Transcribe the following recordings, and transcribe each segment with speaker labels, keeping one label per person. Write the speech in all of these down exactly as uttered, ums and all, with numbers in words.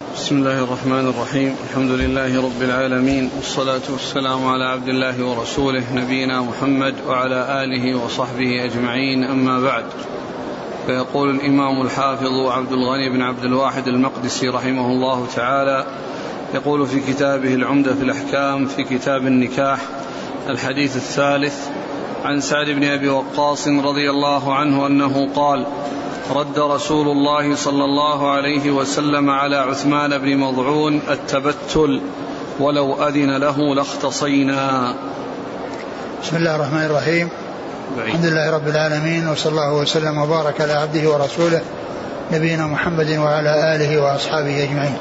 Speaker 1: بسم الله الرحمن الرحيم. الحمد لله رب العالمين، والصلاة والسلام على عبد الله ورسوله نبينا محمد وعلى آله وصحبه أجمعين، أما بعد. فيقول الإمام الحافظ عبد الغني بن عبد الواحد المقدسي رحمه الله تعالى، يقول في كتابه العمدة في الأحكام في كتاب النكاح الحديث الثالث: عن سعد بن أبي وقاص رضي الله عنه أنه قال: رد رسول الله صلى الله عليه وسلم على عثمان بن مضعون التبتل ولو أذن له لاختصينا.
Speaker 2: بسم الله الرحمن الرحيم. الحمد لله رب العالمين، وصلى الله وسلم وبارك على عبده ورسوله نبينا محمد وعلى آله وأصحابه أجمعين.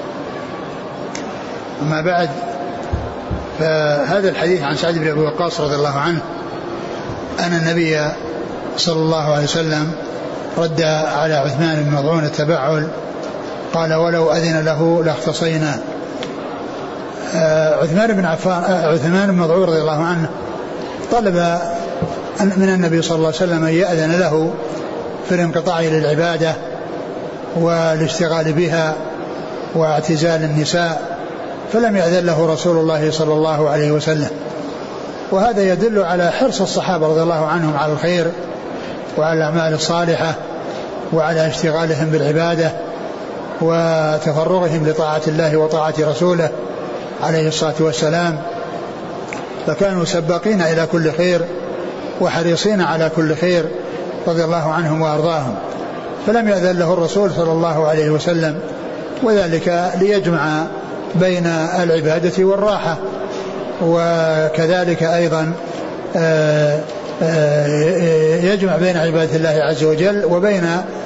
Speaker 2: أما بعد، فهذا الحديث عن سعد بن أبي وقاص رضي الله عنه أن النبي صلى الله عليه وسلم رد على عثمان بن مضعون التبعل، قال: ولو أذن له لاختصينا. عثمان بن عفان عثمان بن مضعون رضي الله عنه طلب من النبي صلى الله عليه وسلم أن يأذن له في الانقطاع للعبادة والاشتغال بها واعتزال النساء، فلم يأذن له رسول الله صلى الله عليه وسلم. وهذا يدل على حرص الصحابة رضي الله عنهم على الخير وعلى الأعمال الصالحة وعلى اشتغالهم بالعبادة وتفرغهم لطاعة الله وطاعة رسوله عليه الصلاة والسلام، فكانوا سباقين إلى كل خير وحريصين على كل خير رضي الله عنهم وأرضاهم، فلم يأذن له الرسول صلى الله عليه وسلم، وذلك ليجمع بين العبادة والراحة، وكذلك أيضا يجمع بين عبادة الله عز وجل وبين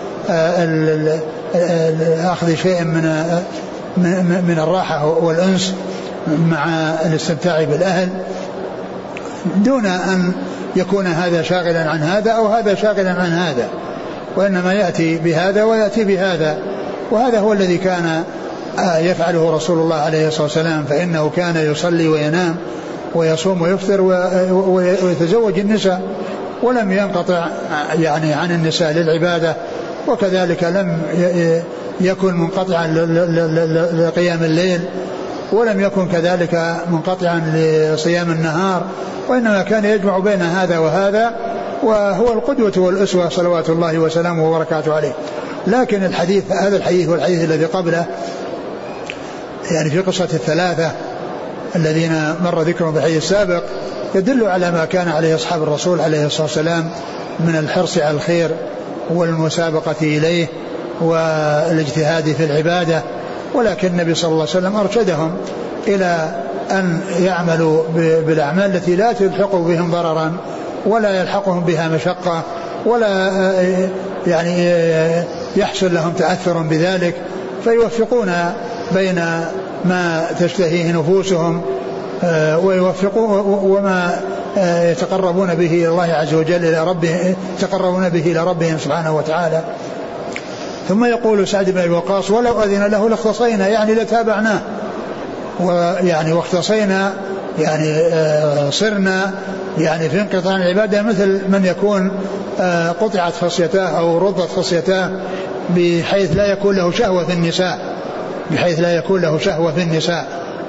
Speaker 2: أخذ شيء من من الراحة والأنس مع الاستمتاع بالأهل، دون أن يكون هذا شاغلا عن هذا أو هذا شاغلا عن هذا، وإنما يأتي بهذا ويأتي بهذا. وهذا هو الذي كان يفعله رسول الله عليه الصلاة والسلام، فإنه كان يصلي وينام ويصوم ويفطر ويتزوج النساء، ولم ينقطع يعني عن النساء للعبادة، وكذلك لم يكن منقطعا لقيام الليل، ولم يكن كذلك منقطعا لصيام النهار، وإنما كان يجمع بين هذا وهذا، وهو القدوة والأسوة صلوات الله وسلامه وبركاته عليه. لكن الحديث هذا الحديث والحديث الذي قبله يعني في قصة الثلاثة الذين مر ذكرهم في الحديث السابق يدل على ما كان عليه أصحاب الرسول عليه الصلاة والسلام من الحرص على الخير والمسابقة إليه والاجتهاد في العبادة، ولكن النبي صلى الله عليه وسلم أرشدهم إلى أن يعملوا بالأعمال التي لا تلحق بهم ضررا ولا يلحقهم بها مشقة ولا يعني يحصل لهم تأثر بذلك، فيوفقون بين ما تشتهيه نفوسهم ويوفقون وما يتقربون به إلى الله عز وجل إلى ربهم يتقربون به إلى ربهم سبحانه وتعالى. ثم يقول سعد بن أبي وقاص: ولو أذن له لاختصينا، يعني لتابعناه، ويعني واختصينا يعني صرنا يعني في انقطاع العبادة مثل من يكون قطعت خصيتاه أو رضت خصيتاه بحيث لا يكون له شهوة في النساء بحيث لا يكون له شهوة في النساء.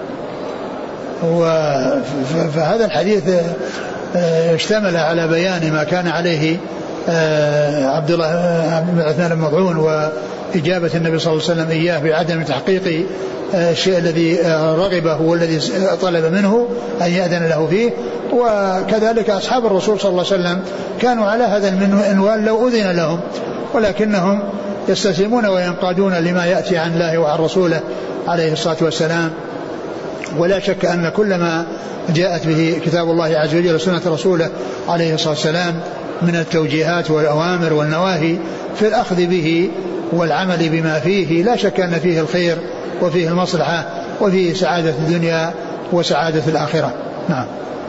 Speaker 2: فهذا الحديث اشتمل على بيان ما كان عليه عبد الله بن عثمان بن مضعون وإجابة النبي صلى الله عليه وسلم إياه بعدم تحقيق الشيء الذي رغبه والذي طلب منه أن يأذن له فيه. وكذلك أصحاب الرسول صلى الله عليه وسلم كانوا على هذا المنوال لو أذن لهم، ولكنهم يستسلمون وينقادون لما يأتي عن الله وعن رسوله عليه الصلاة والسلام. ولا شك أن كل ما جاءت به كتاب الله عز وجل وسنة رسوله عليه الصلاة والسلام من التوجيهات والأوامر والنواهي في الأخذ به والعمل بما فيه لا شك أن فيه الخير وفيه المصلحة وفيه سعادة الدنيا وسعادة الآخرة. نعم.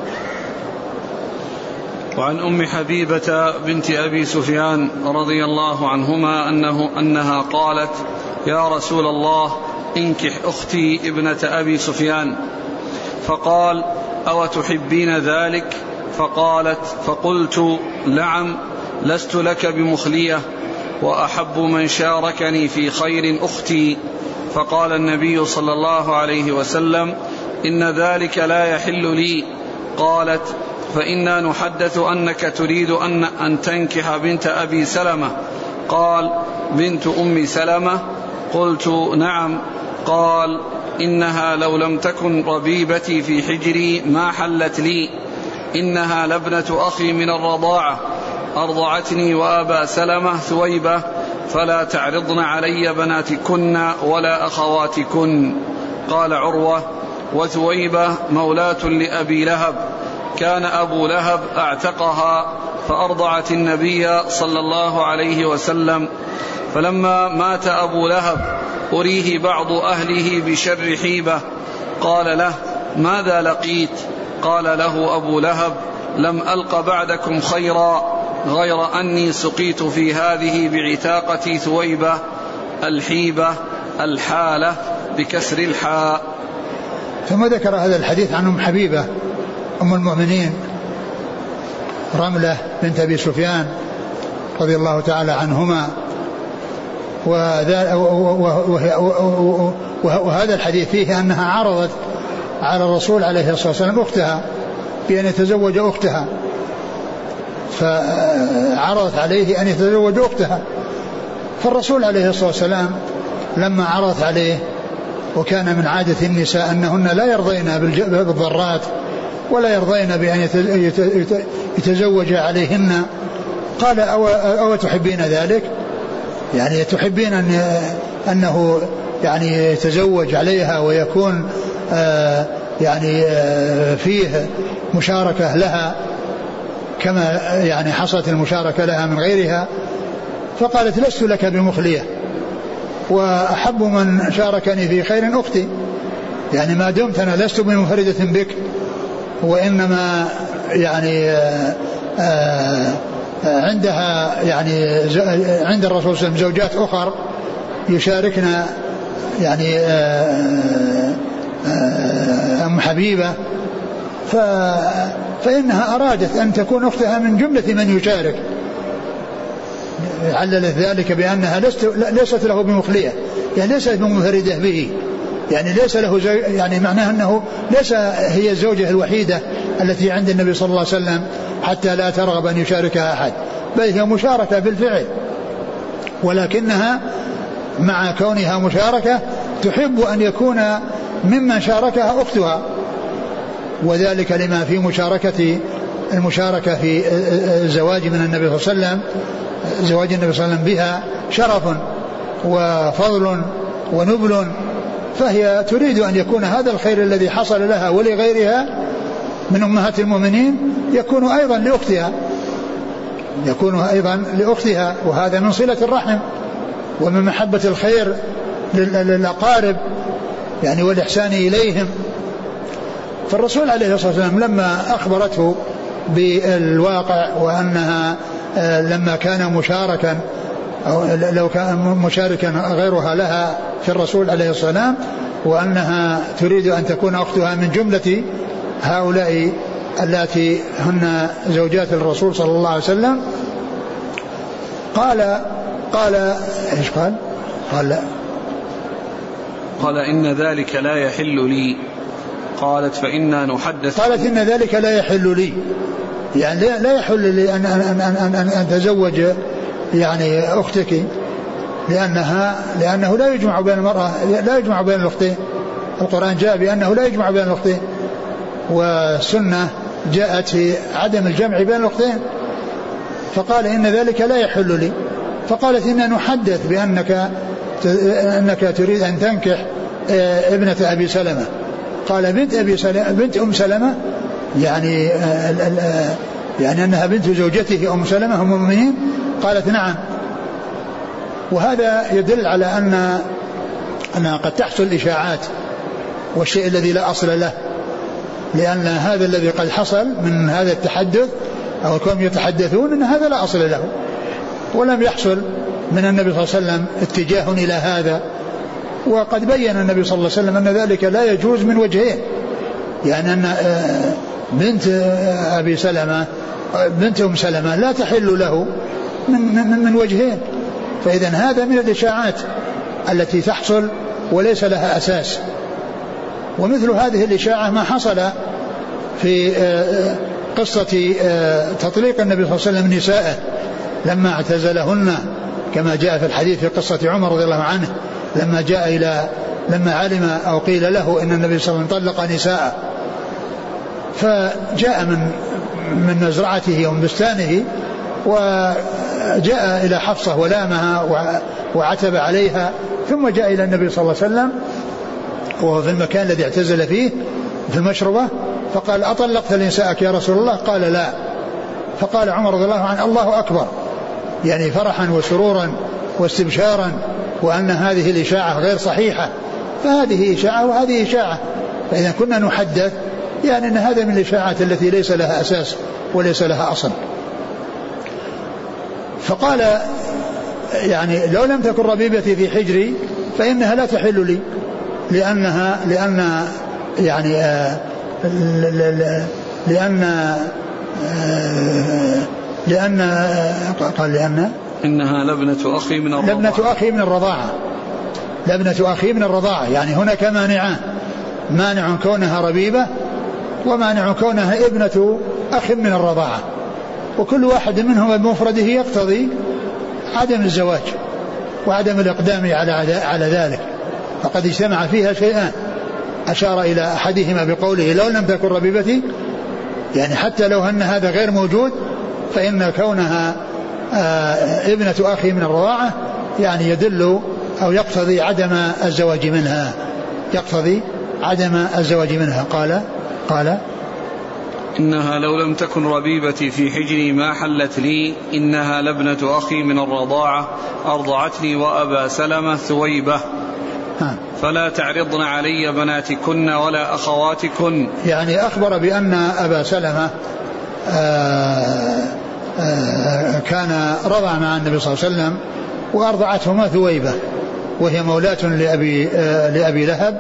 Speaker 1: وعن أم حبيبة بنت أبي سفيان رضي الله عنهما أنه أنها قالت: يا رسول الله، انكح أختي ابنة أبي سفيان. فقال: أو تحبين ذلك؟ فقالت: فقلت: نعم، لست لك بمخلية، وأحب من شاركني في خير أختي. فقال النبي صلى الله عليه وسلم: إن ذلك لا يحل لي. قالت: فإنا نحدث أنك تريد أن, أن تنكح بنت أبي سلمة. قال: بنت أم سلمة؟ قلت: نعم. قال: إنها لو لم تكن ربيبتي في حجري ما حلت لي، إنها لابنة أخي من الرضاعة، أرضعتني وأبا سلمة ثويبة، فلا تعرضن علي بناتكن ولا أخواتكن. قال عروة: وثويبة مولاة لأبي لهب، كان أبو لهب أعتقها فأرضعت النبي صلى الله عليه وسلم، فلما مات أبو لهب أريه بعض أهله بشر حيبة، قال له: ماذا لقيت؟ قال له أبو لهب: لم ألق بعدكم خيرا غير أني سقيت في هذه بعتاقة ثويبة الحيبة الحالة بكسر الحاء.
Speaker 2: ثم ذكر هذا الحديث عن أم حبيبة أم المؤمنين رملة بنت أبي سفيان رضي الله تعالى عنهما، وهذا الحديث فيه أنها عرضت على الرسول عليه الصلاة والسلام أختها بأن يتزوج أختها، فعرضت عليه أن يتزوج أختها، فالرسول عليه الصلاة والسلام لما عرضت عليه، وكان من عادة النساء أنهن لا يرضين بالضرات ولا يرضين بأن يتزوج عليهن، قال: أو, أو تحبين ذلك؟ يعني تحبين أن أنه يعني يتزوج عليها ويكون آه يعني آه فيه مشاركة لها كما يعني حصلت المشاركة لها من غيرها؟ فقالت: لست لك بمخلية، وأحب من شاركني في خير أختي، يعني ما دمت أنا لست بمفردة بك، وإنما يعني آآ آآ عندها يعني عند الرسول صلى الله عليه وسلم زوجات أخر يشاركنا يعني أم حبيبة، فإنها أرادت أن تكون أختها من جملة من يشارك، عللت ذلك بأنها ليست له بمخلية، يعني ليست بمفردة به، يعني ليس له زي يعني معناه أنه ليس هي الزوجة الوحيدة التي عند النبي صلى الله عليه وسلم حتى لا ترغب أن يشاركها أحد، بل هي مشاركة بالفعل، ولكنها مع كونها مشاركة تحب أن يكون ممن شاركها أختها، وذلك لما في مشاركة المشاركة في الزواج من النبي صلى الله عليه وسلم، زواج النبي صلى الله عليه وسلم بها شرف وفضل ونبل، فهي تريد أن يكون هذا الخير الذي حصل لها ولغيرها من أمهات المؤمنين يكون أيضا لأختها، يكون أيضا لأختها، وهذا من صلة الرحم ومن محبة الخير للأقارب يعني والإحسان إليهم. فالرسول عليه الصلاة والسلام لما أخبرته بالواقع وأنها لما كان مشاركا أو لو كان مشاركا غيرها لها في الرسول عليه الصلاة والسلام، وأنها تريد أن تكون أختها من جملة هؤلاء التي هن زوجات الرسول صلى الله عليه وسلم، قال قال إيش قال؟ قال لا
Speaker 1: قال: إن ذلك لا يحل لي. قالت: فإنا نحدث
Speaker 2: قالت: إن ذلك لا يحل لي، يعني لا يحل لي أن, أن, أن, أن, أن, أن تزوج يعني أختك، لأنها لأنه لا يجمع بين المرأة لا يجمع بين الأختين، القرآن جاء بأنه لا يجمع بين الأختين، والسنة جاءت في عدم الجمع بين الأختين، فقال: إن ذلك لا يحل لي. فقالت: إن نحدث بأنك أنك تريد أن تنكح ابنة أبي سلمة. قال: بنت أبي سلمة بنت أم سلمة، يعني يعني أنها بنت زوجته أم سلمة أم المؤمنين؟ قالت: نعم. وهذا يدل على أن أنها قد تحصل إشاعات والشيء الذي لا أصل له، لأن هذا الذي قد حصل من هذا التحدث أو كم يتحدثون أن هذا لا أصل له، ولم يحصل من النبي صلى الله عليه وسلم اتجاه إلى هذا، وقد بين النبي صلى الله عليه وسلم أن ذلك لا يجوز من وجهين، يعني أن بنت أبي سلمة بنت أم سلمة لا تحل له من, من, من وجهين، فإذا هذا من الإشاعات التي تحصل وليس لها أساس. ومثل هذه الإشاعة ما حصل في قصة تطليق النبي صلى الله عليه وسلم نساءه لما اعتزلهن، كما جاء في الحديث في قصة عمر رضي الله عنه لما جاء إلى لما علم أو قيل له إن النبي صلى الله عليه وسلم طلق نساءه، فجاء من من مزرعته ومن بستانه وجاء إلى حفصة ولامها وعتب عليها، ثم جاء إلى النبي صلى الله عليه وسلم وهو في المكان الذي اعتزل فيه في المشربة، فقال أطلقت نساءك يا رسول الله؟ قال لا. فقال عمر رضي الله عنه الله أكبر، يعني فرحا وسرورا واستبشارا وأن هذه الإشاعة غير صحيحة، فهذه إشاعة وهذه إشاعة، فإذا كنا نحدث يعني أن هذا من الإشاعات التي ليس لها أساس وليس لها أصل. فقال يعني لو لم تكن ربيبتي في حجري فإنها لا تحل لي، لأنها لأن يعني آه لأن آه لأن آه قال لأن
Speaker 1: إنها لبنة أخي من الرضاعة،
Speaker 2: لبنة أخي من الرضاعة لبنة أخي من الرضاعة يعني هناك مانعان، مانع كونها ربيبة ومانع كونها ابنة أخ من الرضاعة، وكل واحد منهما بمفرده يقتضي عدم الزواج وعدم الإقدام على على ذلك، فقد اجتمع فيها شيئان. أشار إلى أحدهما بقوله لو لم تكن ربيبتي، يعني حتى لو أن هذا غير موجود فإن كونها آه ابنة أخي من الرضاعة يعني يدل أو يقتضي عدم الزواج منها، يقتضي عدم الزواج منها. قال قال
Speaker 1: إنها لو لم تكن ربيبتي في حجري ما حلت لي، إنها لبنة أخي من الرضاعة أرضعتني وأبا سلمة ثويبة، فلا تعرضن علي بناتكن ولا أخواتكن.
Speaker 2: يعني أخبر بأن أبا سلمة آآ آآ كان رضع مع النبي صلى الله عليه وسلم وأرضعتهما ثويبة وهي مولاة لأبي, لأبي لهب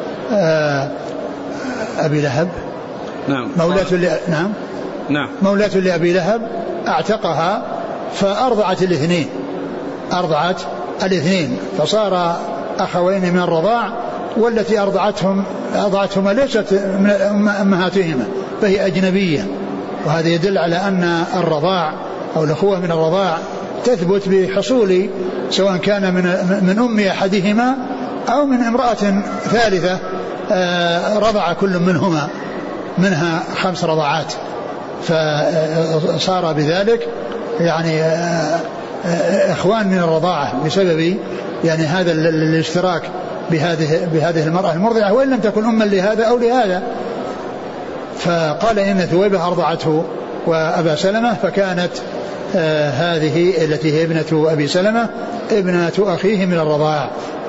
Speaker 2: أبي لهب
Speaker 1: نعم
Speaker 2: مولاة ل... نعم
Speaker 1: نعم
Speaker 2: مولاة لأبي لهب أعتقها فأرضعت الاثنين أرضعت الاثنين فصار أخوين من الرضاع، والتي أرضعتهم أرضعتهما ليست من أمهاتهما فهي أجنبية، وهذا يدل على أن الرضاع أو الأخوة من الرضاع تثبت بحصول سواء كان من من أم أحدهما أو من امرأة ثالثة رضع كل منهما منها خمس رضعات، فصار بذلك يعني إخوان من الرضاعة بسبب يعني هذا الاشتراك بهذه بهذه المرأة المرضعة وإن لم تكن أما لهذا أو لهذا. فقال إن ثويبة أرضعته وأبا سلمة، فكانت آه هذه التي هي ابنة أبي سلمة ابنة أخيه من الرضاع،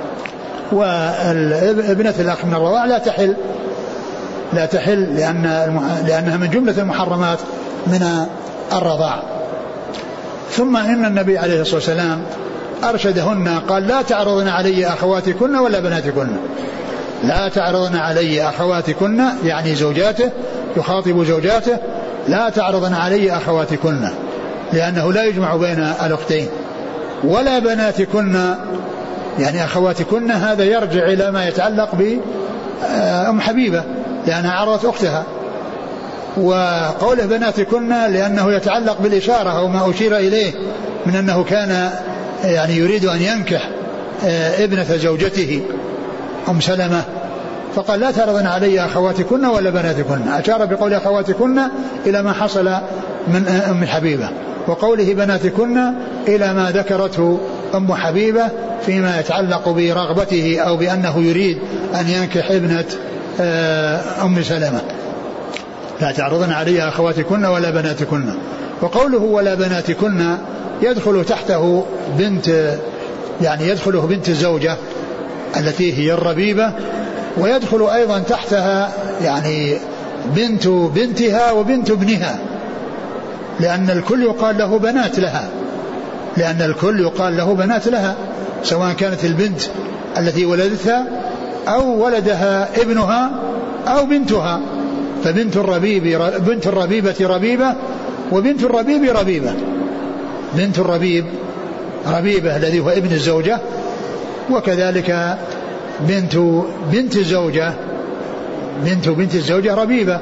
Speaker 2: وابنة الأخ من الرضاع لا تحل لا تحل لأن لأنها من جملة المحرمات من الرضاع. ثم إن النبي عليه الصلاة والسلام أرشدهن قال لا تعرضن علي أخواتكن ولا بناتكن، لا تعرضن علي أخواتكن يعني زوجاته، يخاطب زوجاته لا تعرضن علي أخواتكن لأنه لا يجمع بين الأختين، ولا بناتكن يعني أخواتكن هذا يرجع إلى ما يتعلق بأم حبيبة لأنها عرضت أختها، وقوله بناتكن لأنه يتعلق بالإشارة أو ما أشير إليه من أنه كان يعني يريد أن ينكح ابنة زوجته أم سلمة، فقال لا تعرضن علي أخواتكن ولا بناتكن، أشار بقول أخواتكن إلى ما حصل من أم حبيبة، وقوله بناتكن إلى ما ذكرته أم حبيبة فيما يتعلق برغبته أو بأنه يريد أن ينكح ابنة أم سلمة. لا تعرضن علي أخواتكن ولا بناتكن. وقوله ولا بناتكن يدخل تحته بنت يعني يدخله بنت الزوجة التي هي الربيبة، ويدخل أيضا تحتها يعني بنت بنتها وبنت ابنها، لأن الكل يقال له بنات لها لأن الكل يقال له بنات لها سواء كانت البنت التي ولدتها أو ولدها ابنها أو بنتها، فبنت الربيب بنت الربيبة ربيبة وبنت الربيب ربيبة. بنت الربيب ربيبة الذي هو ابن الزوجة، وكذلك بنت بنت الزوجة بنت بنت الزوجة ربيبة،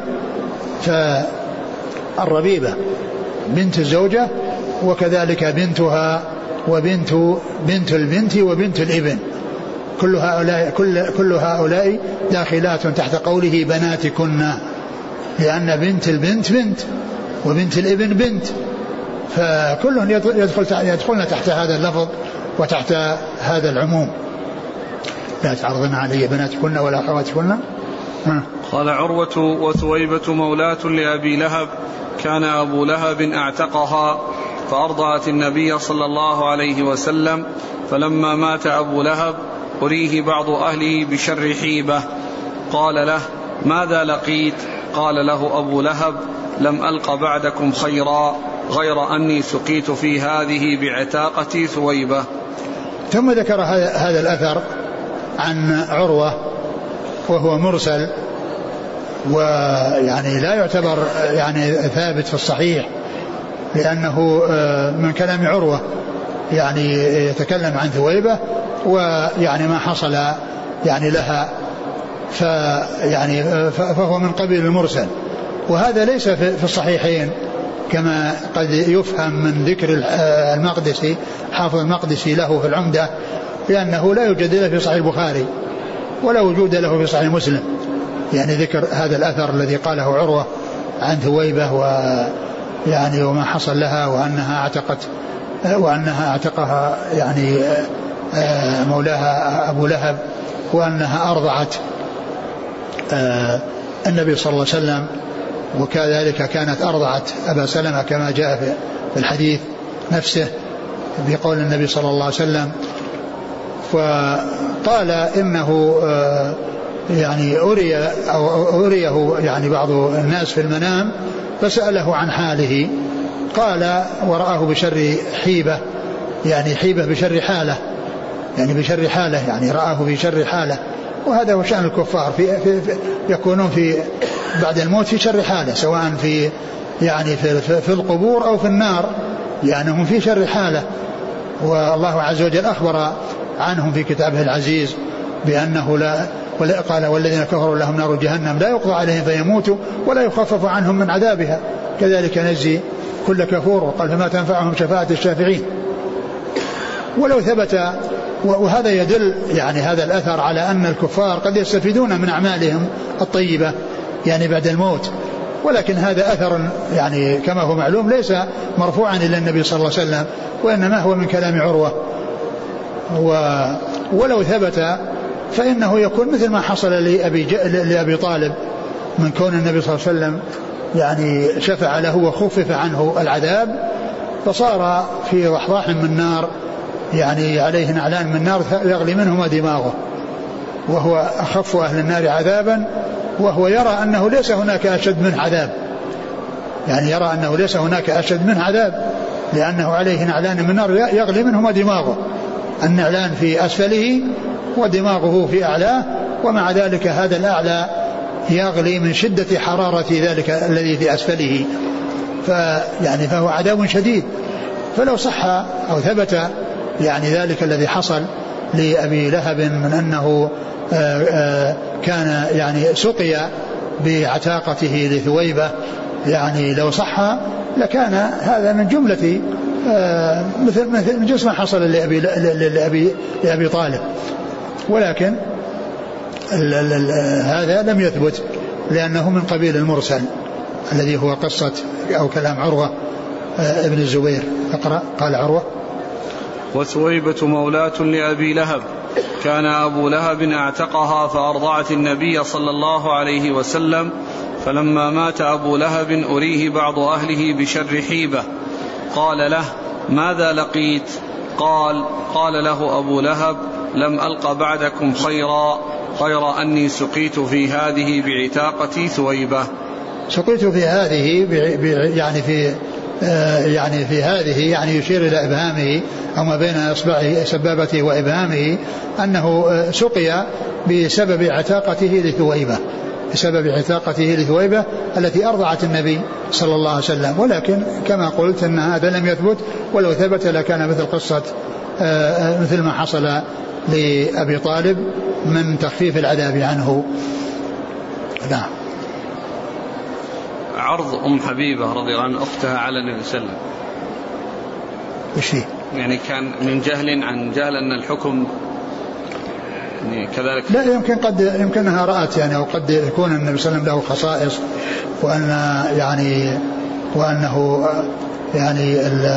Speaker 2: فالربيبة بنت الزوجة وكذلك بنتها وبنت بنت البنت وبنت الابن، كل هؤلاء كل كل هؤلاء داخلات تحت قوله بناتكن، لأن بنت البنت بنت وبنت الابن بنت، فكلهم يدخل يدخلن تحت هذا اللفظ وتحت هذا العموم. لا تعرضن علي بناتكن ولا أخواتكن.
Speaker 1: قال عروة: وثويبة مولاة لأبي لهب، كان أبو لهب اعتقها فأرضعت النبي صلى الله عليه وسلم، فلما مات أبو لهب أريه بعض أهله بشر حيبة، قال له: ماذا لقيت؟ قال له أبو لهب: لم ألق بعدكم خيرا غير أني سقيت في هذه بعتاقة ثويبة.
Speaker 2: ثم ذكر هذا الأثر عن عروة وهو مرسل، ويعني لا يعتبر يعني ثابت في الصحيح، لأنه من كلام عروة يعني يتكلم عن ثويبة ويعني ما حصل يعني لها، فيعني فهو من قبيل المرسل، وهذا ليس في الصحيحين كما قد يفهم من ذكر المقدسي حافظ المقدسي له في العمدة، لأنه لا يوجد له في صحيح البخاري ولا وجود له في صحيح مسلم، يعني ذكر هذا الأثر الذي قاله عروة عن ثويبة ويعني وما حصل لها وأنها اعتقت وأنها اعتقها يعني مولاها أبو لهب، وأنها أرضعت النبي صلى الله عليه وسلم، وكذلك كانت أرضعت أبا سلمة كما جاء في الحديث نفسه بقول النبي صلى الله عليه وسلم. وقال إنه يعني أري أو أريه يعني بعض الناس في المنام فسأله عن حاله، قال: ورآه بشر حيبة، يعني حيبة بشر حالة، يعني بشر حالة يعني رآه بشر حالة، وهذا هو شأن الكفار في, في, في يكونون في بعد الموت في شر حالة، سواء في يعني في, في, في القبور أو في النار، لأنهم يعني في شر حالة. والله عز وجل أخبر عنهم في كتابه العزيز بأنه لا قال: والذين كفروا لهم نار جهنم لا يقضى عليهم فيموتوا ولا يخفف عنهم من عذابها كذلك نجزي كل كفور. وقال: فما تنفعهم شفاعة الشافعين. ولو ثبت، وهذا يدل يعني هذا الأثر على أن الكفار قد يستفيدون من أعمالهم الطيبة يعني بعد الموت، ولكن هذا أثر يعني كما هو معلوم ليس مرفوعا إلى النبي صلى الله عليه وسلم، وإنما هو من كلام عروة. ولو ثبت فإنه يكون مثل ما حصل لأبي, لأبي طالب من كون النبي صلى الله عليه وسلم يعني شفع له وخفف عنه العذاب، فصار في ضحضاح من نار يعني عليه نعلان من نار يغلي منهما دماغه، وهو أخف أهل النار عذابا، وهو يرى أنه ليس هناك أشد منه عذاب، يعني يرى أنه ليس هناك أشد منه عذاب، لأنه عليه نعلان من نار يغلي منهما دماغه، النعلان في أسفله ودماغه في أعلاه، ومع ذلك هذا الأعلى يغلي من شدة حرارة ذلك الذي في أسفله، فيعني فهو عذاب شديد. فلو صح أو ثبت يعني ذلك الذي حصل لأبي لهب من أنه آآ آآ كان يعني سقي بعتاقته لثويبة، يعني لو صح لكان هذا من جملة مثل مثل من جسم حصل لأبي, لأبي, لأبي طالب، ولكن ال ال ال هذا لم يثبت لأنه من قبيل المرسل الذي هو قصة أو كلام عروة ابن الزبير. اقرأ. قال عروة:
Speaker 1: وثويبة مولاة لأبي لهب، كان أبو لهب اعتقها فأرضعت النبي صلى الله عليه وسلم، فلما مات أبو لهب أريه بعض أهله بشر حيبة، قال له: ماذا لقيت؟ قال: قال له أبو لهب: لم ألق بعدكم خيرا غير أني سقيت في هذه بعتاقة ثويبة.
Speaker 2: سقيت في هذه يعني في يعني في هذه يعني يشير إلى إبهامه أو ما بين إصبعه سبابته وإبهامه، أنه سقي بسبب عتاقته لثويبة، بسبب عتاقته لثويبة التي أرضعت النبي صلى الله عليه وسلم. ولكن كما قلت أن هذا لم يثبت، ولو ثبت لكان مثل قصة مثل ما حصل لأبي طالب من تخفيف العذاب عنه. نعم.
Speaker 1: عرض أم حبيبة رضي الله عنها أختها على النبي صلى الله عليه وسلم،
Speaker 2: وش هي؟
Speaker 1: يعني كان من جهل عن جهل أن الحكم يعني كذلك.
Speaker 2: لا يمكن قد يمكنها رأت يعني، أو قد يكون النبي صلى الله عليه وسلم له خصائص، وأن يعني وأنه يعني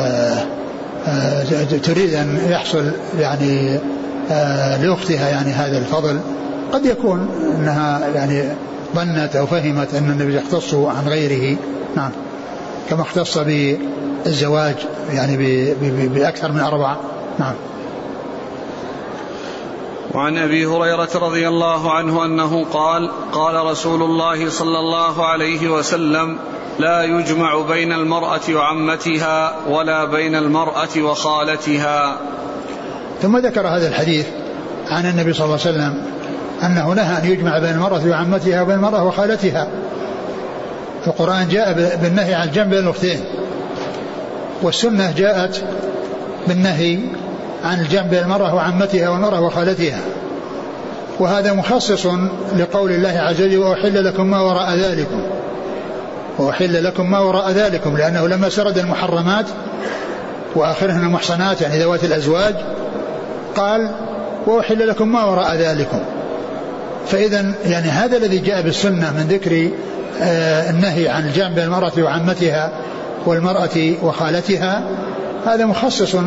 Speaker 2: تريد أن يحصل يعني لأختها يعني هذا الفضل. قد يكون أنها يعني ظنت أو فهمت أن النبي يختص عن غيره. نعم. كما اختص بالزواج يعني بأكثر من أربعة. نعم.
Speaker 1: وعن أبي هريرة رضي الله عنه أنه قال قال رسول الله صلى الله عليه وسلم: لا يجمع بين المرأة وعمتها ولا بين المرأة وخالتها.
Speaker 2: ثم ذكر هذا الحديث عن النبي صلى الله عليه وسلم أنه نهى أن يجمع بين المرأة وعمتها وبين المرأة وخالتها. القرآن جاء بالنهي عن الجمع بين الأختين، والسنة جاءت بالنهي عن الجمع بين المرأة وعمتها والمرأة وخالتها، وهذا مخصص لقول الله عز وجل: وأحل لكم ما وراء ذلكم. وأحل لكم ما وراء ذلكم، لأنه لما سرد المحرمات وآخرهن المحصنات يعني ذوات الأزواج قال: وأحل لكم ما وراء ذلكم. فإذا يعني هذا الذي جاء بالسنة من ذكر آه النهي عن الجمع بين المرأة وعمتها والمرأة وخالتها، هذا مخصص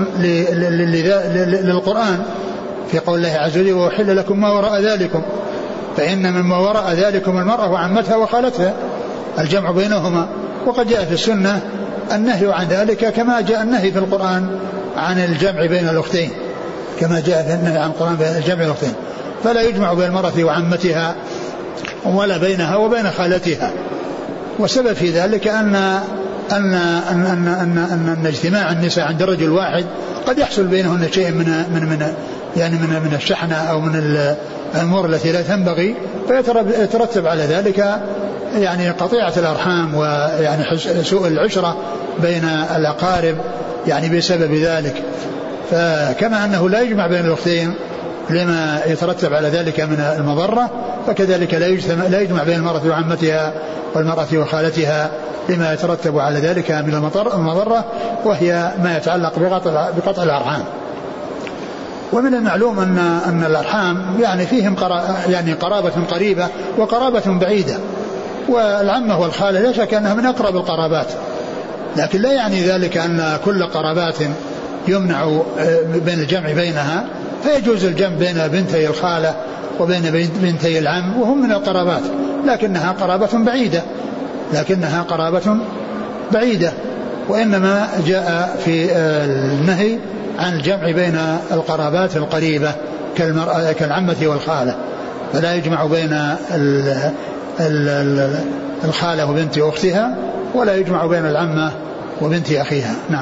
Speaker 2: للقرآن في قول الله عز وجل: وأحل لكم ما وراء ذلكم. فإن مما وراء ذلكم المرأة وعمتها وخالتها، الجمع بينهما. وقد جاء في السنة النهي عن ذلك كما جاء النهي في القرآن عن الجمع بين الأختين، كما جاء في النهي عن القرآن بين الجمع بين الأختين. فلا يجمع بين المرأة وعمتها ولا بينها وبين خالتها. وسبب في ذلك أن أن أن أن أن, أن, أن اجتماع النساء عند رجل واحد قد يحصل بينهن شيء من من من يعني من من الشحنة أو من الأمور التي لا تنبغي، فيترتب على ذلك يعني قطيعة الأرحام ويعني سوء العشرة بين الأقارب يعني بسبب ذلك. فكما أنه لا يجمع بين الأختين لما يترتب على ذلك من المضرة، فكذلك لا يجمع, لا يجمع بين المرأة وعمتها والمرأة وخالتها لما يترتب على ذلك من المضرة، وهي ما يتعلق بقطع الأرحام. ومن المعلوم أن أن الأرحام يعني فيهم يعني قرابة قريبة وقرابة بعيدة، والعمة والخالة لا شك أنها من أقرب القرابات، لكن لا يعني ذلك أن كل قرابات يمنع بين الجمع بينها، فيجوز الجمع بين بنتي الخالة وبين بنتي العم وهم من القرابات، لكنها قرابة بعيدة لكنها قرابة بعيدة وإنما جاء في النهي عن الجمع بين القرابات القريبة كالعمة والخالة، فلا يجمع بين الخالة وبنت أختها ولا يجمع بين العمة وبنت أخيها. نعم.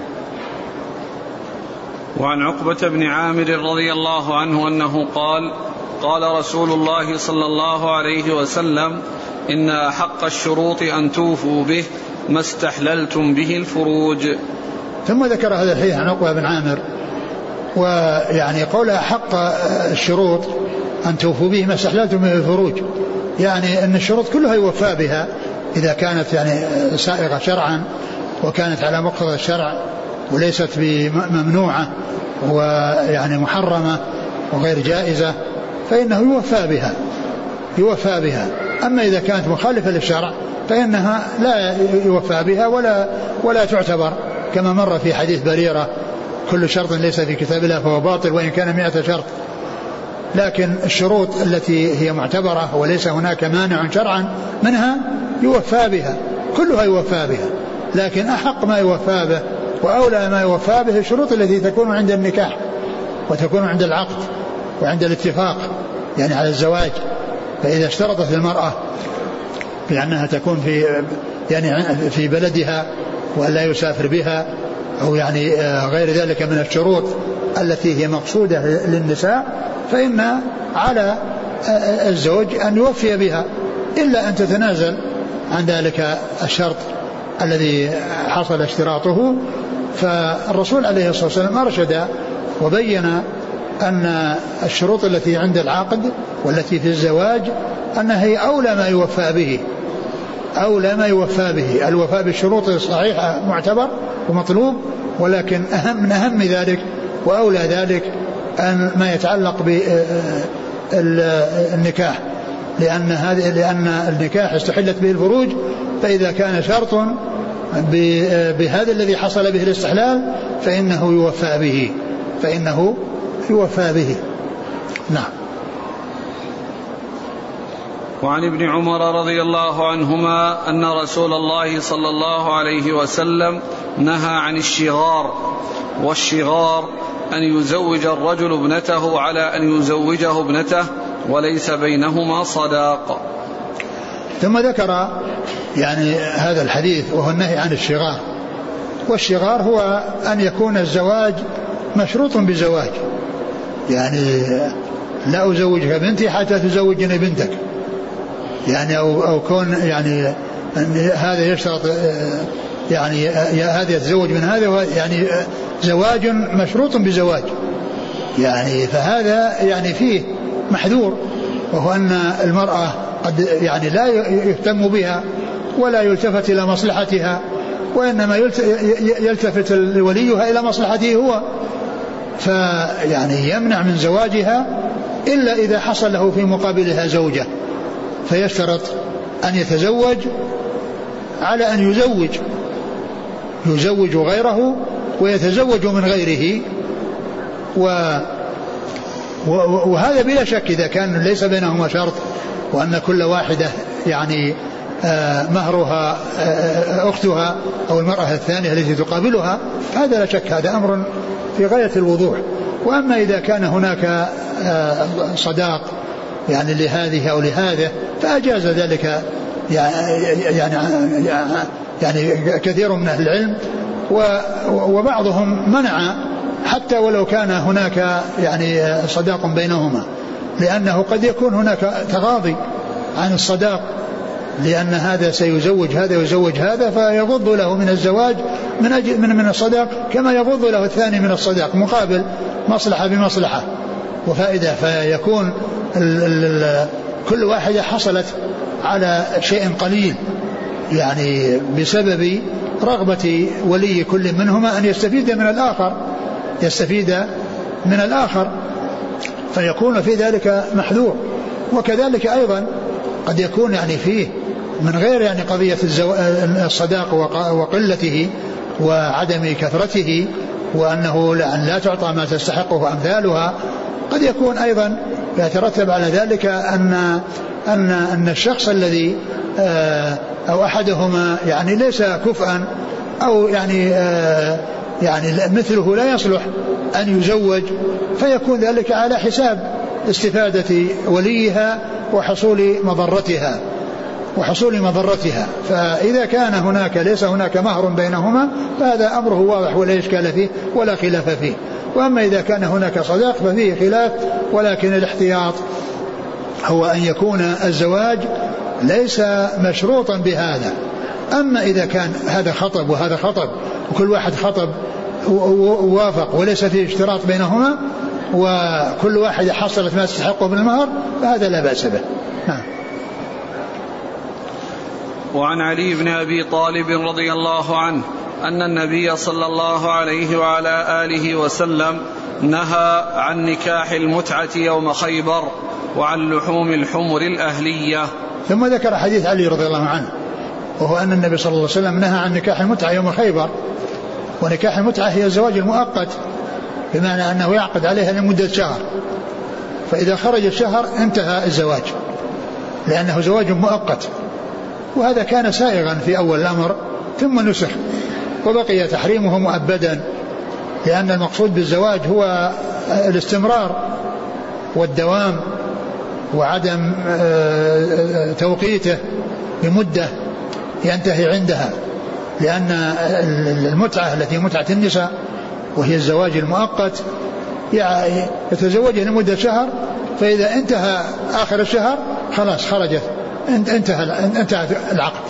Speaker 1: وعن عقبة بن عامر رضي الله عنه أنه قال قال رسول الله صلى الله عليه وسلم: إن أحق الشروط أن توفوا به ما استحللتم به الفروج.
Speaker 2: ثم ذكر هذا الحديث عن عقبة بن عامر، ويعني قول أحق الشروط أن توفوا به ما استحللتم به الفروج، يعني أن الشروط كلها يوفى بها إذا كانت يعني سائغة شرعا وكانت على مقتضى الشرع وليست بممنوعة ويعني محرمة وغير جائزة، فإنه يوفى بها يوفى بها. أما إذا كانت مخالفة للشرع فإنها لا يوفى بها ولا ولا تعتبر، كما مر في حديث بريرة: كل شرط ليس في كتاب الله فهو باطل وإن كان مئة شرط. لكن الشروط التي هي معتبرة وليس هناك مانع شرعا منها يوفى بها، كلها يوفى بها، لكن أحق ما يوفى به وأولى ما يوفى به الشروط التي تكون عند النكاح وتكون عند العقد وعند الاتفاق يعني على الزواج. فإذا اشترطت المرأة بأنها تكون في يعني في بلدها ولا يسافر بها أو يعني غير ذلك من الشروط التي هي مقصودة للنساء، فإن على الزوج أن يوفي بها إلا أن تتنازل عن ذلك الشرط الذي حصل اشتراطه. فالرسول عليه الصلاة والسلام أرشد وبين أن الشروط التي عند العقد والتي في الزواج أنها هي أولى ما يوفى به أولى ما يوفى به. الوفاء بالشروط الصحيحة معتبر ومطلوب، ولكن أهم من أهم ذلك وأولى ذلك أن ما يتعلق بالنكاح، لأن هذه لأن النكاح استحلت به الفروج، فإذا كان شرط بهذا الذي حصل به الاستحلال فإنه يوفى به فإنه يوفى به. نعم.
Speaker 1: وعن ابن عمر رضي الله عنهما أن رسول الله صلى الله عليه وسلم نهى عن الشغار، والشغار أن يزوج الرجل ابنته على أن يزوجه ابنته وليس بينهما صداق.
Speaker 2: ثم ذكر يعني هذا الحديث وهو النهي عن الشغار. والشغار هو أن يكون الزواج مشروط بزواج، يعني لا أزوجك بنتي حتى تزوجني بنتك، يعني أو, أو كون يعني هذا يشترط يعني هذا يتزوج من هذا، يعني زواج مشروط بزواج، يعني فهذا يعني فيه محذور، وهو أن المرأة قد يعني لا يهتم بها ولا يلتفت إلى مصلحتها، وإنما يلتفت وليها إلى مصلحته هو، فيعني يمنع من زواجها إلا إذا حصل له في مقابلها زوجة، فيشترط أن يتزوج على أن يزوج يزوج غيره ويتزوج من غيره، و وهذا بلا شك إذا كان ليس بينهما شرط، وأن كل واحدة يعني مهرها أختها أو المرأة الثانية التي تقابلها، هذا لا شك هذا أمر في غاية الوضوح. وأما إذا كان هناك صداق يعني لهذه أو لهذا فأجاز ذلك يعني يعني كثير من أهل العلم، وبعضهم منع حتى ولو كان هناك يعني صداق بينهما، لأنه قد يكون هناك تغاضي عن الصداق، لأن هذا سيزوج هذا ويزوج هذا فيغض له من الزواج من أجل من من الصداق كما يغض له الثاني من الصداق، مقابل مصلحة بمصلحة وفائدة، فيكون ال ال كل واحدة حصلت على شيء قليل يعني بسبب رغبة ولي كل منهما أن يستفيد من الآخر يستفيد من الآخر فيكون في ذلك محذور. وكذلك أيضا قد يكون يعني فيه من غير يعني قضية الصداق وقلته وعدم كثرته وأنه لا تعطى ما تستحقه أمثالها، قد يكون أيضا يترتب على ذلك أن أن أن الشخص الذي أو أحدهما يعني ليس كفءا أو يعني يعني مثله لا يصلح أن يزوج، فيكون ذلك على حساب استفادة وليها وحصول مضرتها وحصول مضرتها. فإذا كان هناك ليس هناك مهر بينهما فهذا أمره واضح ولا إشكال فيه ولا خلاف فيه. وأما إذا كان هناك صداق ففيه خلاف، ولكن الاحتياط هو أن يكون الزواج ليس مشروطا بهذا. أما إذا كان هذا خطب وهذا خطب وكل واحد خطب ووافق وليس فيه اشتراط بينهما وكل واحد حصلت ما تستحقه من المهر فهذا لا بأس به. نعم.
Speaker 1: وعن علي بن أبي طالب رضي الله عنه أن النبي صلى الله عليه وعلى آله وسلم نهى عن نكاح المتعة يوم خيبر وعن لحوم الحمر الأهلية.
Speaker 2: ثم ذكر حديث علي رضي الله عنه وهو أن النبي صلى الله عليه وسلم نهى عن نكاح المتعة يوم خيبر. ونكاح المتعة هي الزواج المؤقت، بمعنى أنه يعقد عليها لمدة شهر، فإذا خرج الشهر انتهى الزواج لأنه زواج مؤقت. وهذا كان سائغا في أول الأمر ثم نسخ وبقي تحريمه مؤبدا، لأن المقصود بالزواج هو الاستمرار والدوام وعدم توقيته بمدة ينتهي عندها، لأن المتعة التي متعة النساء وهي الزواج المؤقت يتزوجها لمدة شهر، فإذا انتهى آخر الشهر خلاص خرجت انتهى انتهى العقد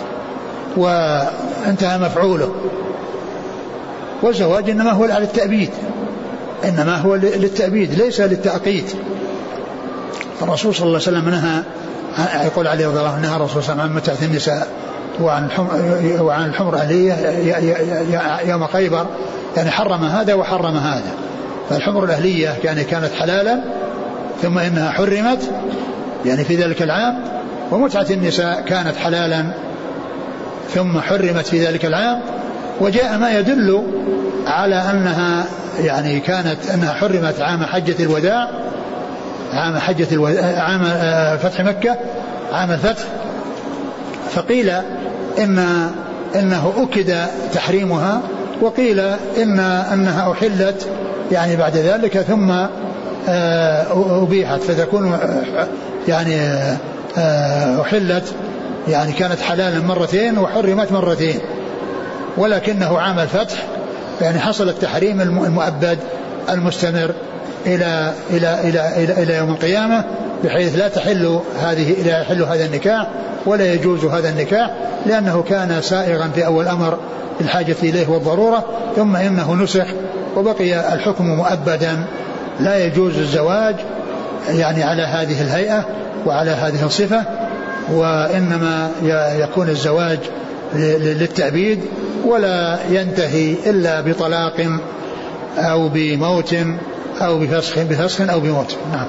Speaker 2: وانتهى مفعوله. والزواج إنما هو على التأبيد، إنما هو للتأبيد ليس للتأقيت. فالرسول صلى الله عليه وسلم نهى، يقول عليه رضي الله عنه نهى الرسول صلى الله عليه وسلم عن متعة النساء وعن الحمر, وعن الحمر الأهلية يوم خيبر، يعني حرم هذا وحرم هذا. فالحمر الأهلية يعني كانت حلالا ثم إنها حرمت يعني في ذلك العام، ومتعة النساء كانت حلالا ثم حرمت في ذلك العام. وجاء ما يدل على أنها يعني كانت أنها حرمت عام حجة الوداع، عام حجة الوداع عام فتح مكة، عام الفتح. فقيل إن إنه أكد تحريمها، وقيل إن أنها أحلت يعني بعد ذلك ثم أبيحت، فتكون يعني أحلت يعني كانت حلالا مرتين وحرمت مرتين. ولكنه عام الفتح يعني حصل التحريم المؤبد المستمر إلى إلى إلى إلى, إلى يوم القيامة، بحيث لا تحل هذه لا يحل هذا النكاح ولا يجوز هذا النكاح، لأنه كان سائغا في أول أمر الحاجة إليه والضرورة، ثم إنه نسخ وبقي الحكم مؤبدا. لا يجوز الزواج يعني على هذه الهيئة وعلى هذه الصفة، وإنما يكون الزواج للتأبيد ولا ينتهي إلا بطلاق أو بموت أو بفسخ بفسخ أو بموت. نعم.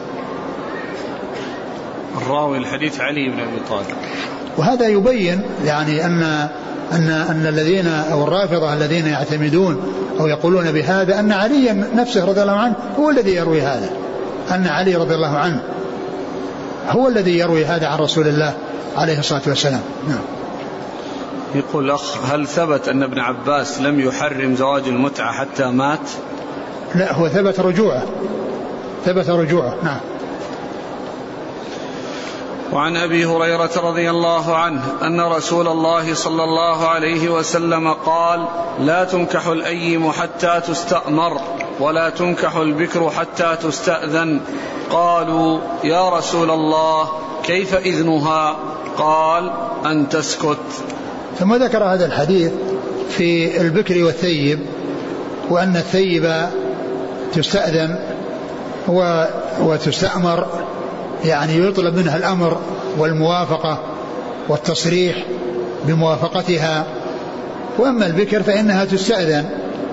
Speaker 1: الراوي الحديث علي بن أبي طالب.
Speaker 2: وهذا يبين يعني أن أن أن الذين أو الرافضة الذين يعتمدون أو يقولون بهذا أن علي نفسه رضي الله عنه هو الذي يروي هذا، أن علي رضي الله عنه هو الذي يروي هذا عن رسول الله عليه الصلاة والسلام. نعم.
Speaker 1: يقول الأخ: هل ثبت أن ابن عباس لم يحرم زواج المتعة حتى مات؟
Speaker 2: لا، هو ثبت رجوعه، ثبت رجوعه. نعم.
Speaker 1: وعن أبي هريرة رضي الله عنه أن رسول الله صلى الله عليه وسلم قال: لا تنكح الأيم حتى تستأمر ولا تنكح البكر حتى تستأذن. قالوا: يا رسول الله كيف إذنها؟ قال: أن تسكت.
Speaker 2: ثم ذكر هذا الحديث في البكر والثيب، وأن الثيب تستأذن وتستأمر، يعني يطلب منها الأمر والموافقة والتصريح بموافقتها. وأما البكر فإنها تستأذن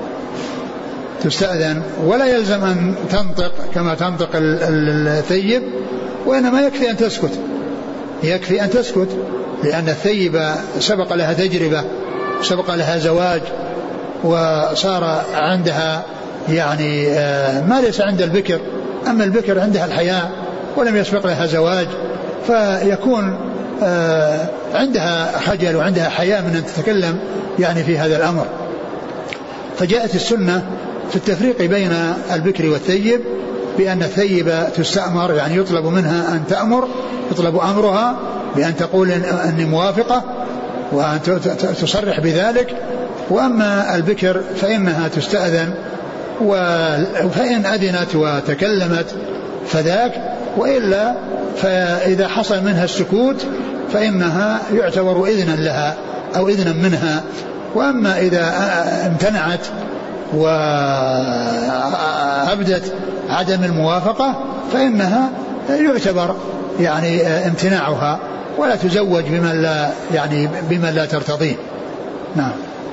Speaker 2: تستأذن ولا يلزم أن تنطق كما تنطق الثيب، وإنما يكفي أن تسكت، يكفي أن تسكت، لأن الثيب سبق لها تجربة، سبق لها زواج، وصار عندها يعني ما ليس عند البكر. أما البكر عندها الحياء ولم يسبق لها زواج، فيكون عندها خجل وعندها حياء من أن تتكلم يعني في هذا الأمر. فجاءت السنة في التفريق بين البكر والثيب بأن الثيب تستأمر، يعني يطلب منها أن تأمر، يطلب أمرها بأن تقول أني موافقة وأن تصرح بذلك. وأما البكر فإنها تستأذن، فإن أذنت وتكلمت فذاك، وإلا فإذا حصل منها السكوت فإنها يعتبر إذنا لها أو إذنا منها. وأما إذا امتنعت وأبدت عدم الموافقة فإنها يعتبر يعني امتناعها، ولا تزوج بمن لا يعني بمن لا ترتضيه. نعم.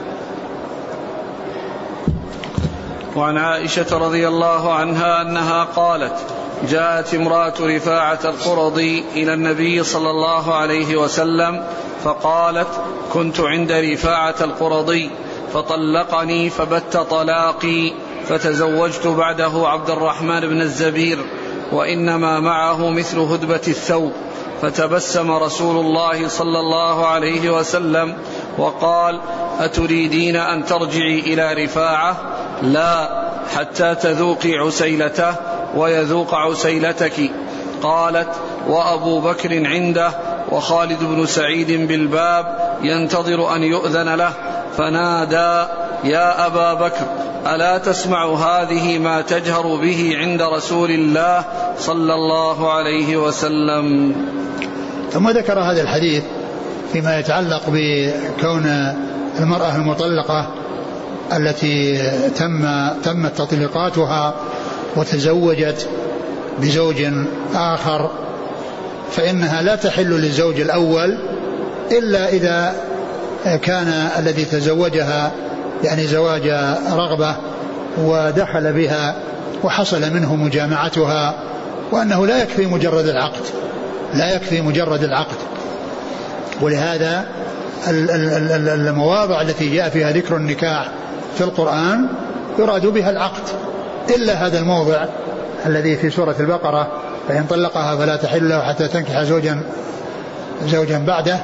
Speaker 1: وعن عائشة رضي الله عنها أنها قالت: جاءت امرأة رفاعة القرظي إلى النبي صلى الله عليه وسلم فقالت: كنت عند رفاعة القرظي فطلقني فبت طلاقي، فتزوجت بعده عبد الرحمن بن الزبير وإنما معه مثل هدبة الثوب. فتبسم رسول الله صلى الله عليه وسلم وقال: أتريدين أن ترجعي إلى رفاعة؟ لا، حتى تذوقي عسيلته ويذوق عسيلتك. قالت: وأبو بكر عنده وخالد بن سعيد بالباب ينتظر أن يؤذن له، فنادى: يا أبا بكر، ألا تسمع هذه ما تجهر به عند رسول الله صلى الله عليه وسلم.
Speaker 2: ثم ذكر هذا الحديث فيما يتعلق بكون المرأة المطلقة التي تم تمت تطليقاتها وتزوجت بزوج آخر فإنها لا تحل للزوج الأول إلا إذا كان الذي تزوجها يعني زواج رغبة ودخل بها وحصل منه مجامعتها، وأنه لا يكفي مجرد العقد لا يكفي مجرد العقد. ولهذا المواضع التي جاء فيها ذكر النكاح في القرآن يراد بها العقد، إلا هذا الموضع الذي في سورة البقرة فإن طلقها فلا تحل له حتى تنكح زوجا زوجا بعده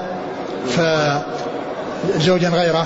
Speaker 2: فزوجا غيره.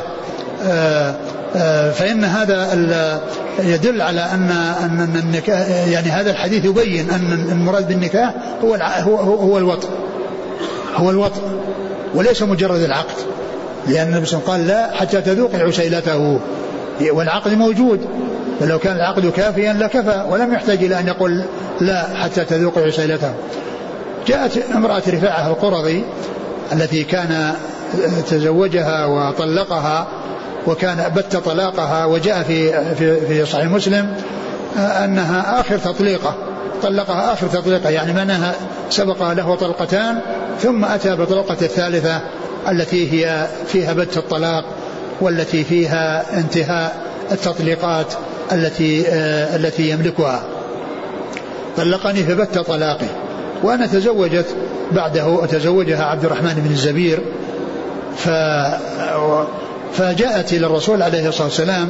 Speaker 2: فإن هذا يدل على أن أن النكاح يعني هذا الحديث يبين أن المراد بالنكاح هو هو هو الوطء هو الوطء وليس مجرد العقد، لأن النبي صلى الله عليه وسلم قال لا حتى تذوق عسيلته، والعقد موجود، فلو كان العقد كافيا لكفى ولم يحتاج إلى أن يقول لا حتى تذوق عسيلته. جاءت امرأة رفاعة القرظي التي كان تزوجها وطلقها وكان بت طلاقها، وجاء في في في صحيح مسلم أنها آخر تطليقة طلقها آخر تطليقة، يعني معناها سبقها له طلقتان ثم أتى بطلقة الثالثة التي هي فيها بت الطلاق والتي فيها انتهاء التطليقات التي آه التي يملكها. طلقني فبت طلاقي، وأنا تزوجت بعده تزوجها عبد الرحمن بن الزبير، ف فجاءت إلى الرسول عليه الصلاة والسلام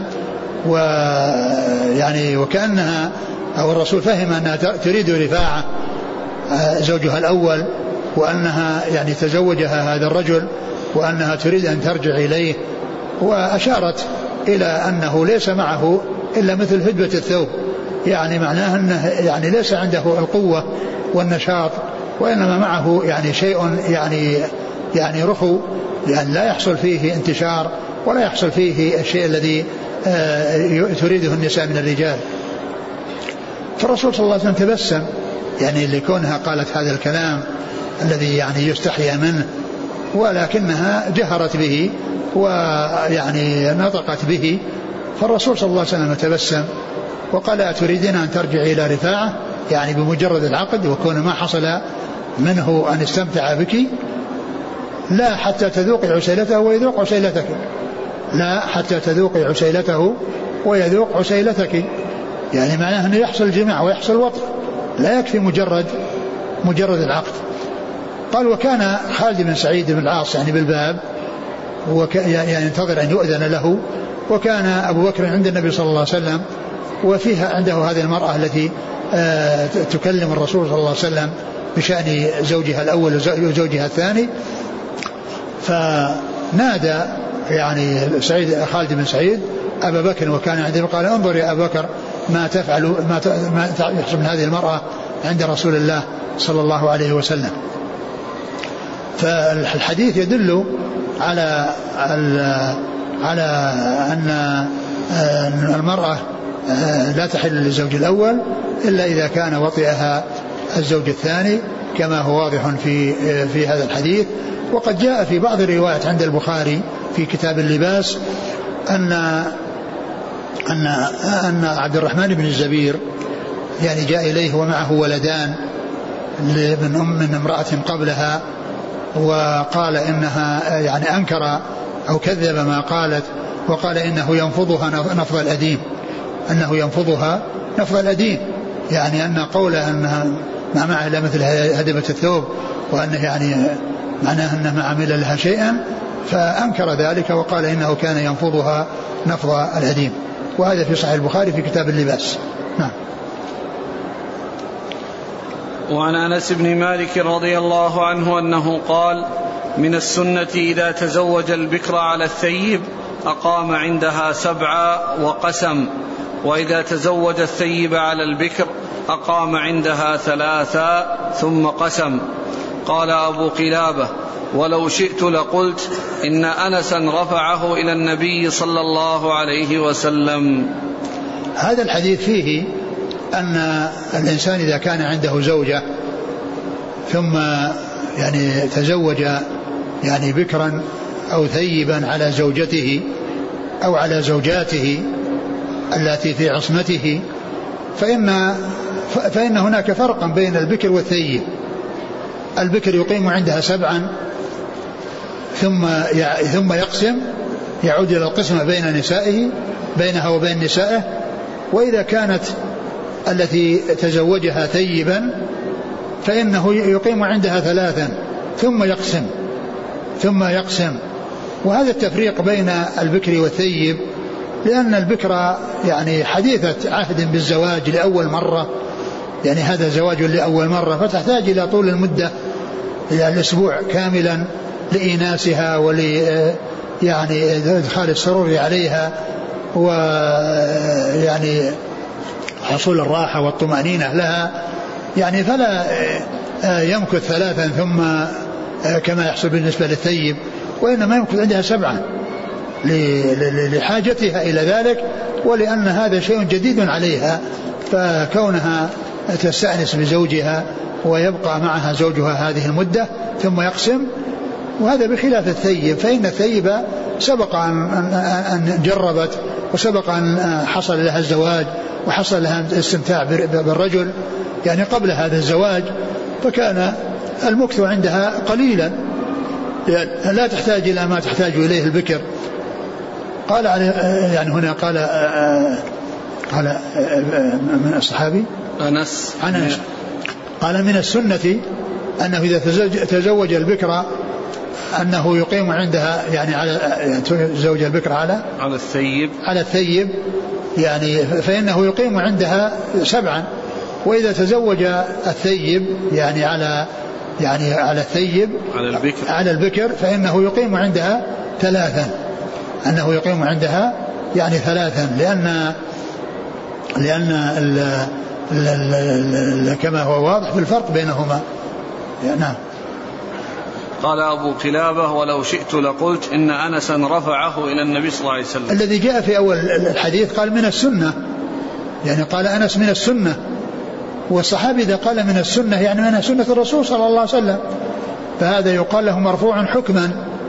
Speaker 2: ويعني وكأنها أو الرسول فهم أنها تريد رفاعة زوجها الأول، وأنها يعني تزوجها هذا الرجل وأنها تريد أن ترجع إليه، وأشارت إلى أنه ليس معه إلا مثل هدبة الثوب، يعني معناه أنه يعني ليس عنده القوة والنشاط، وإنما معه يعني شيء يعني يعني رخو، يعني لا يحصل فيه انتشار ولا يحصل فيه الشيء الذي تريده النساء من الرجال. فالرسول صلى الله عليه وسلم تبسم يعني لكونها قالت هذا الكلام الذي يعني يستحيا منه، ولكنها جهرت به ويعني نطقت به. فالرسول صلى الله عليه وسلم تبسم وقال أتريدين أن ترجع إلى رفاعة، يعني بمجرد العقد وكون ما حصل منه أن استمتع بك، لا حتى تذوقي عسيلته ويذوق عسيلتك، لا حتى تذوقي عسيلته ويذوق عسيلتك، يعني معناه أنه يحصل جماع ويحصل وطء، لا يكفي مجرد مجرد العقد. قال وكان خالد بن سعيد بن العاص يعني بالباب يعني ينتظر أن يؤذن له، وكان أبو بكر عند النبي صلى الله عليه وسلم وفيها عنده هذه المرأة التي آه تكلم الرسول صلى الله عليه وسلم بشأن زوجها الأول وزوجها الثاني. فنادى يعني سعيد خالد بن سعيد أبا بكر وكان عنده، قال انظر يا أبا بكر ما تفعل ما يحصل من هذه المرأة عند رسول الله صلى الله عليه وسلم. فالحديث يدل على على أن المرأة لا تحل للزوج الأول إلا إذا كان وطئها الزوج الثاني كما هو واضح في في هذا الحديث. وقد جاء في بعض الروايات عند البخاري في كتاب اللباس أن أن أن عبد الرحمن بن الزبير يعني جاء إليه ومعه ولدان من أم من امرأة قبلها، وقال إنها يعني أنكر أو كذب ما قالت، وقال إنه ينفضها نفض الأديم، أنه ينفضها نفض الأديم، يعني أن قوله أنها ما معه إلا مثل هدبة الثوب، وأنه يعني معناه أنه ما عمل لها شيئا، فأنكر ذلك وقال إنه كان ينفضها نفض الأديم. وهذا في صحيح البخاري في كتاب اللباس. نعم.
Speaker 1: وعن أنس بن مالك رضي الله عنه أنه قال من السنة إذا تزوج البكر على الثيب أقام عندها سبعا وقسم، وإذا تزوج الثيب على البكر أقام عندها ثلاثا ثم قسم. قال أبو قلابة ولو شئت لقلت إن أنسا رفعه إلى النبي صلى الله عليه وسلم.
Speaker 2: هذا الحديث فيه أن الإنسان إذا كان عنده زوجة ثم يعني تزوج يعني بكرا أو ثيبا على زوجته أو على زوجاته التي في عصمته، فإن, فإن هناك فرقا بين البكر والثيب. البكر يقيم عندها سبعا ثم ثم يقسم، يعود إلى القسمة بين نسائه بينها وبين نسائه. وإذا كانت التي تزوجها ثيبا فإنه يقيم عندها ثلاثا ثم يقسم ثم يقسم وهذا التفريق بين البكر والثيب لأن البكر يعني حديثة عهد بالزواج لأول مرة، يعني هذا زواج لأول مرة، فتحتاج إلى طول المدة، إلى الأسبوع كاملا لإيناسها ول يعني إدخال السرور عليها ويعني حصول الراحة والطمأنينة لها، يعني فلا يمكث ثلاثا ثم كما يحصل بالنسبة للثيب، وإنما يمكث عندها سبعا لحاجتها إلى ذلك، ولأن هذا شيء جديد عليها، فكونها تستأنس بزوجها ويبقى معها زوجها هذه المدة ثم يقسم. وهذا بخلاف الثيب، فإن الثيب سبق أن جربت وسبق أن حصل لها الزواج وحصل لها الاستمتاع بالرجل يعني قبل هذا الزواج، فكان المكث عندها قليلا لا تحتاج إلى ما تحتاج إليه البكر. قال يعني هنا قال قال من الصحابي
Speaker 1: أنس
Speaker 2: أنس قال من السنة أنه إذا تزوج البكر أنه يقيم عندها يعني على زوج البكر على
Speaker 1: على الثيب
Speaker 2: على الثيب يعني فإنه يقيم عندها سبعا، وإذا تزوج الثيب يعني على يعني على الثيب
Speaker 1: على البكر
Speaker 2: على البكر فإنه يقيم عندها ثلاثا، أنه يقيم عندها يعني ثلاثا لأن لأن ال ال ال كما هو واضح في الفرق بينهما. نعم.
Speaker 1: قال أبو قلابة ولو شئت لقلت إن أنسا رفعه إلى النبي صلى الله عليه وسلم.
Speaker 2: الذي جاء في أول الحديث قال من السنة، يعني قال أنس من السنة، والصحابي إذا قال من السنة يعني من سنة الرسول صلى الله عليه وسلم، فهذا يقال له مرفوع حكما.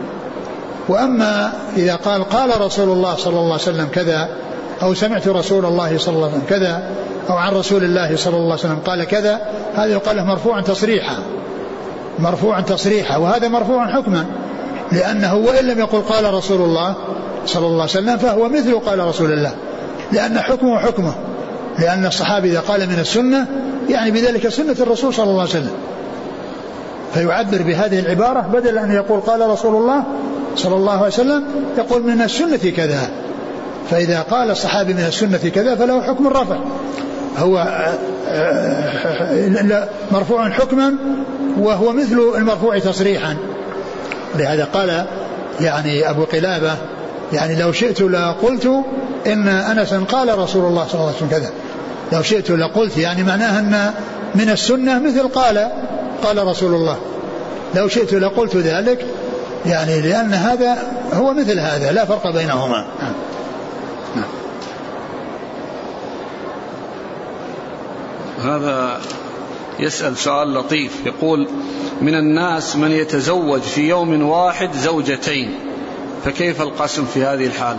Speaker 2: وأما إذا قال قال رسول الله صلى الله عليه وسلم كذا، أو سمعت رسول الله صلى الله عليه وسلم كذا، أو عن رسول الله صلى الله عليه وسلم قال كذا، هذا يقال له مرفوعا تصريحا مرفوعا تصريحا وهذا مرفوع حكما، لأنه وإن لم يقل قال رسول الله صلى الله عليه وسلم فهو مثل قال رسول الله، لأن حكمه حكمه، لأن الصحابي إذا قال من السنة يعني بذلك سنة الرسول صلى الله عليه وسلم، فيعبر بهذه العبارة بدل أن يقول قال رسول الله صلى الله عليه وسلم يقول من السنة كذا. فإذا قال الصحابي من السنة كذا فله حكم الرفع، هو مرفوع حكما وهو مثل المرفوع تصريحا. لهذا قال يعني أبو قلابة يعني لو شئت لقلت إن أنسا قال رسول الله صلى الله عليه وسلم كذا، لو شئت لقلت يعني معناها أن من السنة مثل قال قال رسول الله، لو شئت لقلت ذلك يعني لأن هذا هو مثل هذا لا فرق بينهما.
Speaker 1: هذا يسأل سؤال لطيف، يقول من الناس من يتزوج في يوم واحد زوجتين، فكيف القسم في هذه الحالة؟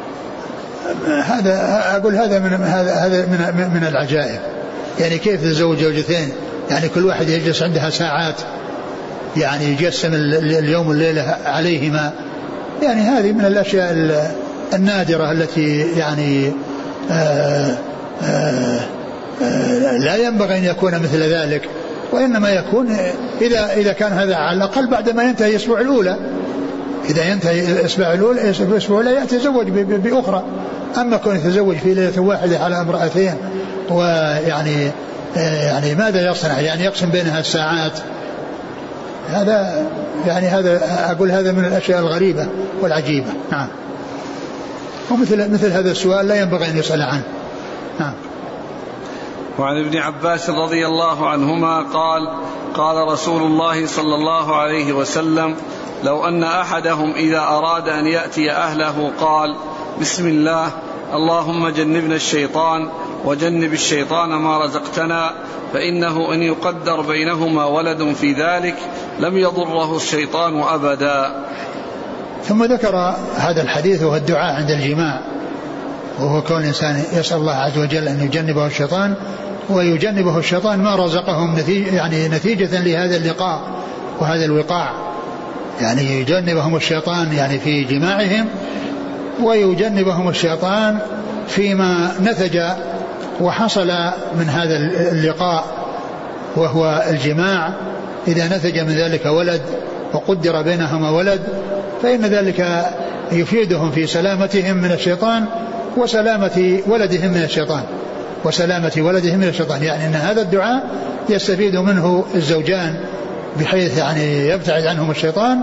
Speaker 2: هذا أقول هذا من هذا هذا من من العجائب، يعني كيف تزوج زوجتين؟ يعني كل واحد يجلس عندها ساعات يعني يجسم اليوم والليلة عليهما، يعني هذه من الأشياء النادرة التي يعني آآ آآ لا ينبغي أن يكون مثل ذلك، وإنما يكون إذا إذا كان هذا على الأقل بعد ما ينتهي الأسبوع الأولى، إذا ينتهي الأسبوع الأولى الأسبوع الأولى يتزوج بأخرى. أما كون يتزوج في ليلة واحدة على امرأتين ويعني يعني ماذا يصنع؟ يعني يقسم بينها الساعات، هذا يعني هذا أقول هذا من الأشياء الغريبة والعجيبة. نعم. ومثل مثل هذا السؤال لا ينبغي أن يسأل عنه. نعم.
Speaker 1: وعن ابن عباس رضي الله عنهما قال قال رسول الله صلى الله عليه وسلم لو أن أحدهم إذا أراد أن يأتي أهله قال بسم الله اللهم جنبنا الشيطان وجنب الشيطان ما رزقتنا، فإنه إن يقدر بينهما ولد في ذلك لم يضره الشيطان أبدا.
Speaker 2: ثم ذكر هذا الحديث وهو الدعاء عند الجماع، وهو كون الإنسان يسأل الله عز وجل أن يجنبه الشيطان، ويجنبه الشيطان ما رزقهم نتيجة, يعني نتيجة لهذا اللقاء وهذا الوقاع، يعني يجنبهم الشيطان يعني في جماعهم، ويجنبهم الشيطان فيما نتج وحصل من هذا اللقاء وهو الجماع. إذا نتج من ذلك ولد وقدر بينهما ولد فإن ذلك يفيدهم في سلامتهم من الشيطان وسلامة ولدهم من الشيطان وسلامة ولدهم من الشيطان يعني أن هذا الدعاء يستفيد منه الزوجان بحيث يعني يبتعد عنهم الشيطان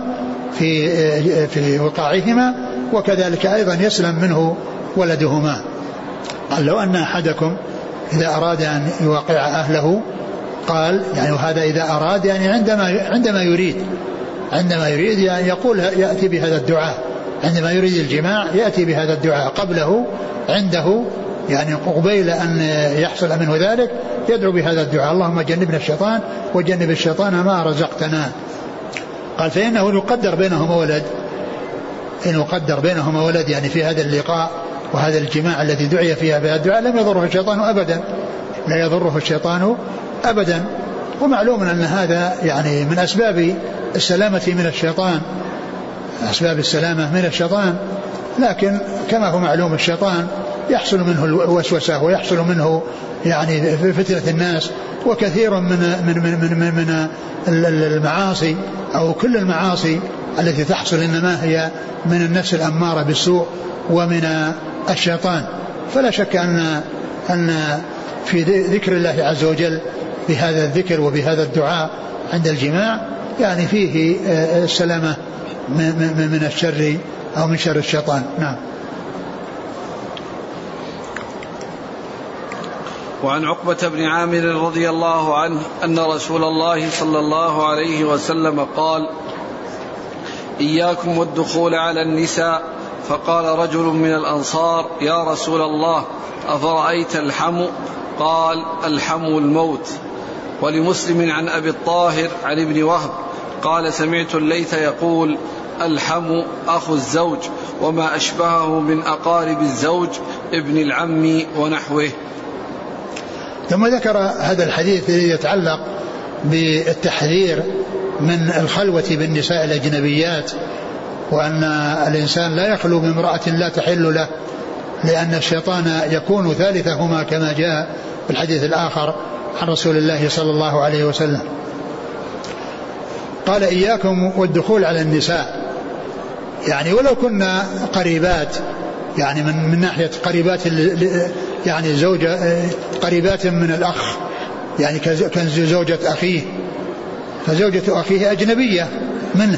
Speaker 2: في في وقاعهما، وكذلك أيضا يسلم منه ولدهما. قال لو أن أحدكم إذا أراد أن يوقع أهله، قال يعني وهذا إذا أراد يعني عندما عندما يريد عندما يريد يعني يقول يأتي بهذا الدعاء، عندما يريد الجماع يأتي بهذا الدعاء قبله عنده يعني قبيل أن يحصل منه ذلك يدعو بهذا الدعاء: اللهم جنبنا الشيطان وجنب الشيطان ما رزقتنا. قال فإنه يقدر بينهما ولد، إن يقدر بينهما ولد يعني في هذا اللقاء وهذا الجماع الذي دعي فيها بهذا الدعاء لم يضره الشيطان أبدا، لا يضره الشيطان أبدا. ومعلوم أن هذا يعني من أسباب السلامة من الشيطان، أسباب السلامة من الشيطان، لكن كما هو معلوم الشيطان يحصل منه الوسوسة ويحصل منه يعني فتنة الناس، وكثير من من من من, من المعاصي أو كل المعاصي التي تحصل إنما هي من النفس الأمارة بالسوء ومن الشيطان. فلا شك أن أن في ذكر الله عز وجل بهذا الذكر وبهذا الدعاء عند الجماع يعني فيه السلامة من الشر أو من شر الشيطان. نعم.
Speaker 1: وعن عقبة بن عامر رضي الله عنه أن رسول الله صلى الله عليه وسلم قال: إياكم والدخول على النساء. فقال رجل من الأنصار: يا رسول الله أفرأيت الحمو؟ قال: الحمو الموت. ولمسلم عن أبي الطاهر عن ابن وهب قال: سمعت الليث يقول: الحمو أخو الزوج وما أشبهه من أقارب الزوج ابن العم ونحوه.
Speaker 2: ثم ذكر هذا الحديث الذي يتعلق بالتحذير من الخلوة بالنساء الأجنبيات، وأن الإنسان لا يخلو بامرأة لا تحل له، لأن الشيطان يكون ثالثهما كما جاء في الحديث الآخر عن رسول الله صلى الله عليه وسلم. قال: إياكم والدخول على النساء، يعني ولو كنا قريبات، يعني من, من ناحية قريبات يعني زوجة قريبات من الأخ، يعني كزوجة أخيه، فزوجة أخيه أجنبية منه.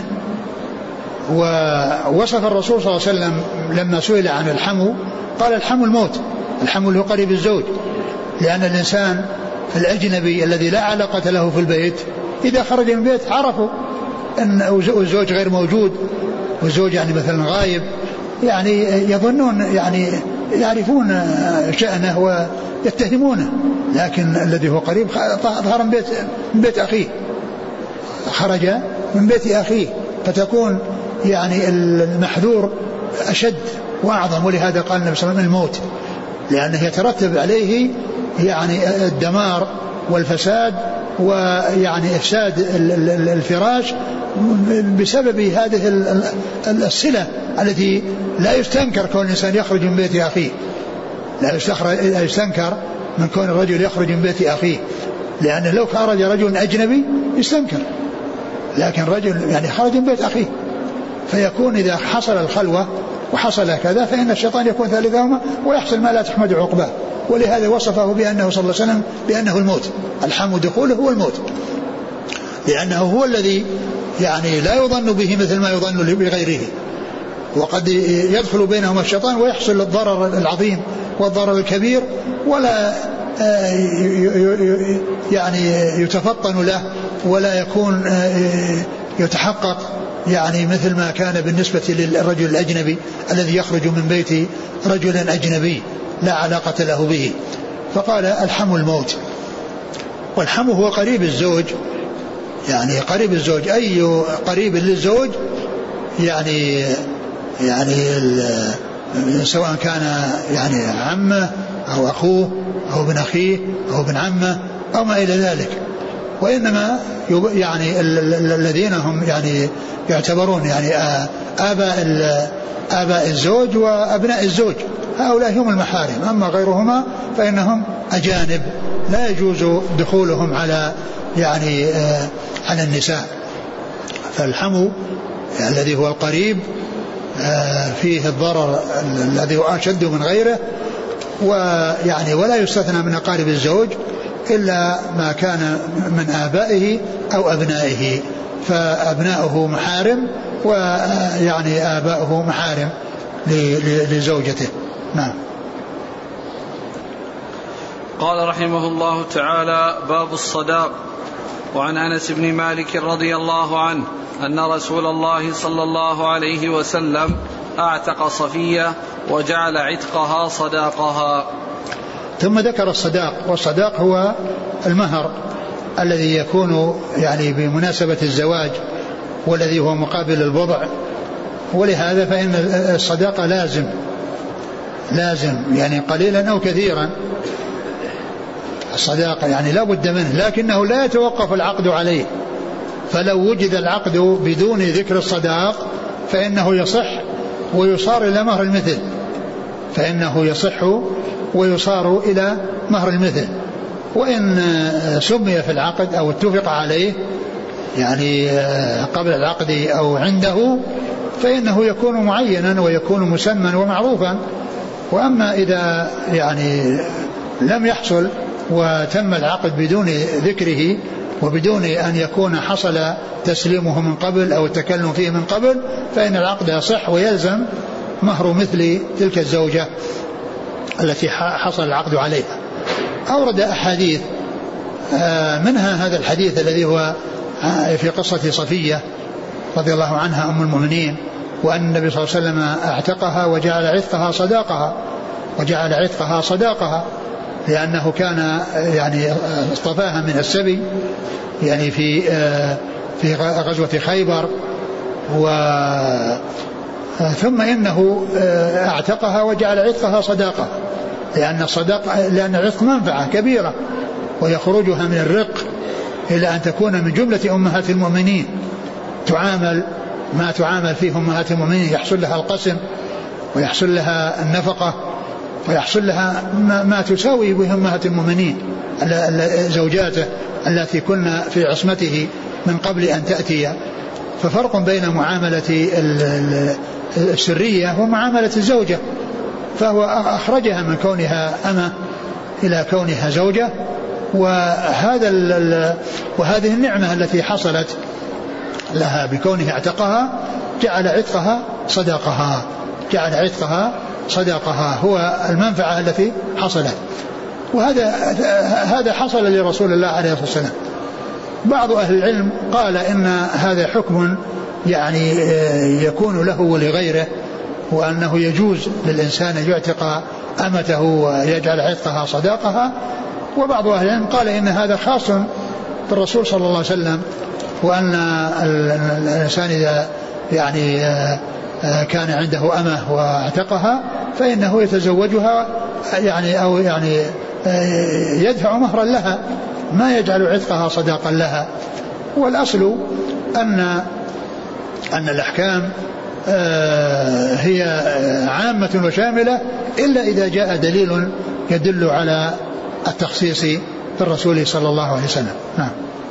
Speaker 2: ووصف الرسول صلى الله عليه وسلم لما سئل عن الحمو قال: الحمو الموت، الحمو اللي هو قريب الزوج، لأن الإنسان الأجنبي الذي لا علاقة له في البيت إذا خرج من البيت عرفوا أن الزوج غير موجود والزوج يعني مثلا غايب، يعني يظنون يعني يعرفون شأنه ويتهمونه، لكن الذي هو قريب ظهر من بيت, من بيت أخيه، خرج من بيت أخيه، فتكون يعني المحذور أشد وأعظم. ولهذا قال النبي صلى الله عليه وسلم: الموت، لأنه يترتب عليه يعني الدمار والفساد ويعني إفساد الفراش بسبب هذه الصلة التي لا يستنكر كون الإنسان يخرج من بيت أخيه، لا يستنكر من كون الرجل يخرج من بيت أخيه، لأنه لو خرج رجل أجنبي يستنكر، لكن رجل يعني خرج من بيت أخيه، فيكون إذا حصل الخلوة وحصل كذا فإن الشيطان يكون ثالثهما ويحصل ما لا تحمد عقباه. ولهذا وصفه بأنه صلى الله عليه وسلم بأنه الموت، الحمو دخوله هو الموت، لأنه هو الذي يعني لا يظن به مثل ما يظن بغيره، وقد يدخل بينهما الشيطان ويحصل الضرر العظيم والضرر الكبير، ولا يعني يتفطن له ولا يكون يتحقق يعني مثل ما كان بالنسبة للرجل الأجنبي الذي يخرج من بيت رجل أجنبي لا علاقة له به. فقال: الحمو الموت. والحمو هو قريب الزوج، يعني قريب الزوج، أي قريب للزوج يعني يعني سواء كان يعني عمه أو أخوه أو ابن أخيه أو ابن عمه أو ما إلى ذلك. وإنما يعني الذين هم يعني يعتبرون يعني آباء آباء الزوج وأبناء الزوج هؤلاء هم المحارم. أما غيرهما فإنهم أجانب لا يجوز دخولهم على يعني على النساء. فالحمو الذي هو القريب فيه الضرر الذي هو أشد من غيره، ويعني ولا يستثنى من أقارب الزوج إلا ما كان من آبائه أو أبنائه، فأبناؤه محارم ويعني آباؤه محارم لزوجته. نعم.
Speaker 1: قال رحمه الله تعالى: باب الصداق. وعن أنس بن مالك رضي الله عنه أن رسول الله صلى الله عليه وسلم أعتق صفية وجعل عتقها صداقها.
Speaker 2: ثم ذكر الصداق، والصداق هو المهر الذي يكون يعني بمناسبة الزواج والذي هو مقابل البضع، ولهذا فإن الصداق لازم لازم يعني قليلا أو كثيرا الصداق يعني لا بد منه، لكنه لا يتوقف العقد عليه. فلو وجد العقد بدون ذكر الصداق فإنه يصح ويصار إلى مهر المثل، فإنه يصح ويصار إلى مهر المثل. وإن سمي في العقد أو اتفق عليه يعني قبل العقد أو عنده فإنه يكون معينا ويكون مسمى ومعروفا. وأما إذا يعني لم يحصل وتم العقد بدون ذكره وبدون أن يكون حصل تسليمه من قبل أو التكلم فيه من قبل فإن العقد يصح ويلزم مهر مثل تلك الزوجة التي حصل العقد عليها. أورد أحاديث منها هذا الحديث الذي هو في قصة صفية رضي الله عنها أم المؤمنين، وأن النبي صلى الله عليه وسلم اعتقها وجعل عتقها صداقها وجعل عتقها صداقها لأنه كان يعني اصطفاها من السبي يعني في في غزوة خيبر، و ثم إنه اعتقها وجعل عتقها صداقة لأن الصداقة لأن العتق منفعة كبيرة ويخرجها من الرق إلى أن تكون من جملة أمهات المؤمنين، تعامل ما تعامل فيه أمهات المؤمنين، يحصل لها القسم ويحصل لها النفقة ويحصل لها ما تساوي به أمهات المؤمنين زوجاته التي كن في عصمته من قبل أن تأتي. ففرق بين معاملة السرية ومعاملة الزوجة، فهو أخرجها من كونها أمة إلى كونها زوجة، وهذا وهذه النعمة التي حصلت لها بكونها اعتقها جعل عتقها صداقها جعل عتقها صداقها هو المنفعة التي حصلت. وهذا هذا حصل لرسول الله عليه الصلاة والسلام. بعض أهل العلم قال إن هذا حكم يعني يكون له ولغيره، وأنه يجوز للإنسان أن يعتق أمته ويجعل عتقها صداقها. وبعض أهل العلم قال إن هذا خاص بالرسول صلى الله عليه وسلم، وأن الإنسان إذا يعني كان عنده أمه واعتقها فإنه يتزوجها يعني أو يعني يدفع مهرا لها ما يجعل عتقها صداقا لها. والأصل أن أن الأحكام هي عامة وشاملة إلا إذا جاء دليل يدل على التخصيص بالرسول صلى الله عليه وسلم. نعم.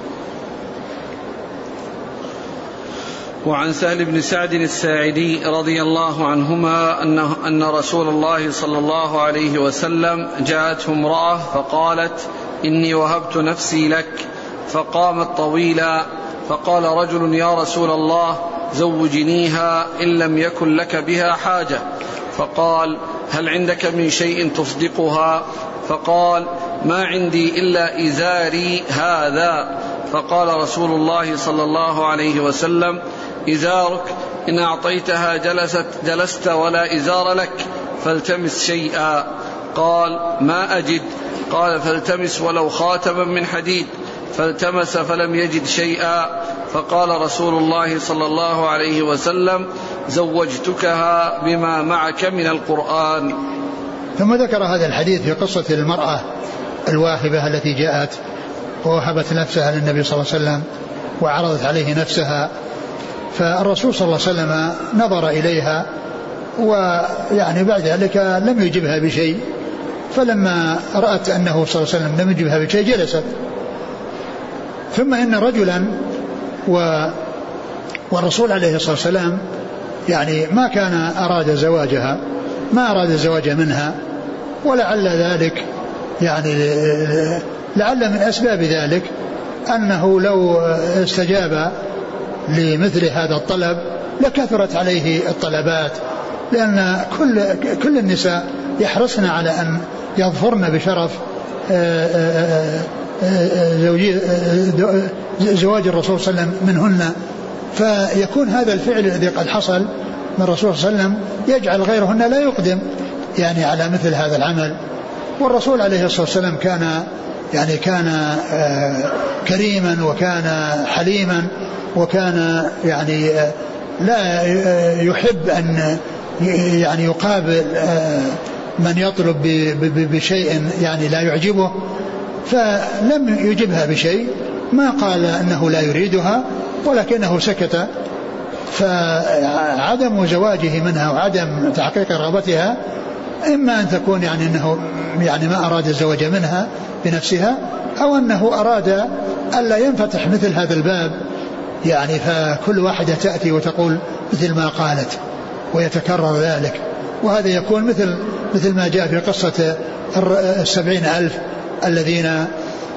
Speaker 1: وعن سهل بن سعد الساعدي رضي الله عنهما أنه أن رسول الله صلى الله عليه وسلم جاءته امرأة فقالت: إني وهبت نفسي لك، فقامت طويلا، فقال رجل: يا رسول الله زوجنيها إن لم يكن لك بها حاجة. فقال: هل عندك من شيء تصدقها؟ فقال: ما عندي إلا إزاري هذا. فقال رسول الله صلى الله عليه وسلم: إزارك إن أعطيتها جلست جلست ولا إزار لك، فالتمس شيئا. قال: ما أجد. قال: فالتمس ولو خاتما من حديد. فالتمس فلم يجد شيئا. فقال رسول الله صلى الله عليه وسلم: زوجتكها بما معك من القرآن.
Speaker 2: ثم ذكر هذا الحديث في قصة المرأة الواهبة التي جاءت ووهبت نفسها للنبي صلى الله عليه وسلم وعرضت عليه نفسها، فالرسول صلى الله عليه وسلم نظر إليها ويعني بعد ذلك لم يجبها بشيء، فلما رأت أنه صلى الله عليه وسلم لم يجبها بشيء جلست. ثم إن رجلا و والرسول عليه الصلاة والسلام يعني ما كان أراد زواجها، ما أراد الزواج منها، ولعل ذلك يعني لعل من أسباب ذلك أنه لو استجاب لمثل هذا الطلب لكثرت عليه الطلبات، لأن كل كل النساء يحرصن على أن يظفرن بشرف زواج الرسول صلى الله عليه وسلم منهن، فيكون هذا الفعل الذي قد حصل من الرسول صلى الله عليه وسلم يجعل غيرهن لا يقدم يعني على مثل هذا العمل. والرسول عليه الصلاة والسلام كان يعني كان كريما وكان حليما وكان يعني لا يحب أن يعني يقابل من يطلب بشيء يعني لا يعجبه، فلم يجبها بشيء، ما قال أنه لا يريدها ولكنه سكت. فعدم زواجه منها وعدم تحقيق رغبتها إما أن تكون يعني أنه يعني ما أراد الزواج منها بنفسها، أو أنه أراد ألا ينفتح مثل هذا الباب، يعني فكل واحدة تأتي وتقول مثل ما قالت ويتكرر ذلك. وهذا يكون مثل مثل ما جاء في قصة السبعين ألف الذين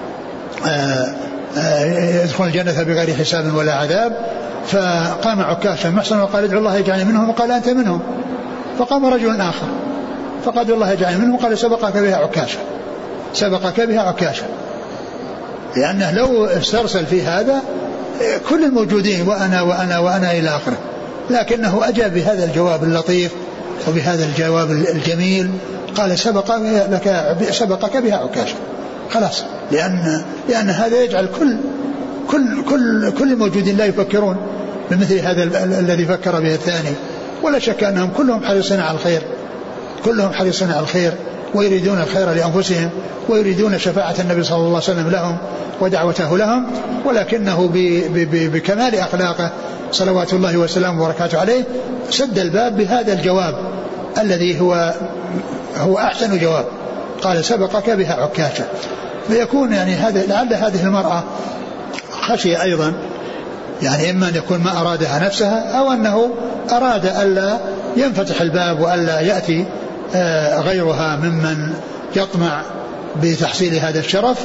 Speaker 2: يدخلون الجنة بغير حساب ولا عذاب، فقام عكاشا محصنا وقال ادعو الله يجعلني منهم، وقال أنت منهم. فقام رجل آخر فقال الله يجعلني منهم، وقال سبقك بها عكاشا، سبقك بها عكاشا، لأنه لو استرسل في هذا كل الموجودين وأنا وأنا وأنا إلى آخره، لكنه أجاب بهذا الجواب اللطيف وبهذا الجواب الجميل، قال سبق لك سبقك بها عكاشا، خلاص، لأن لأن هذا يجعل كل كل كل كل الموجودين لا يفكرون بمثل هذا الذي فكر به الثاني. ولا شك أنهم كلهم حريصين على الخير، كلهم حريصين على الخير ويريدون الخير لأنفسهم ويريدون شفاعة النبي صلى الله عليه وسلم لهم ودعوته لهم، ولكنه بكمال أخلاقه صلوات الله وسلامه وبركاته عليه سد الباب بهذا الجواب الذي هو هو أحسن جواب، قال سبقك بها عكاشة. فيكون يعني هذا لعل هذه المرأة خشي أيضا يعني إما أن يكون ما أرادها نفسها أو أنه أراد ألا ينفتح الباب وألا يأتي غيرها ممن يطمع بتحصيل هذا الشرف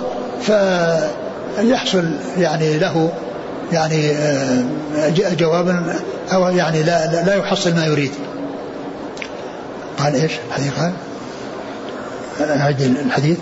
Speaker 2: فيحصل يعني له يعني جوابا أو يعني لا, لا يحصل ما يريد. قال إيش الحديث؟ قال أعد الحديث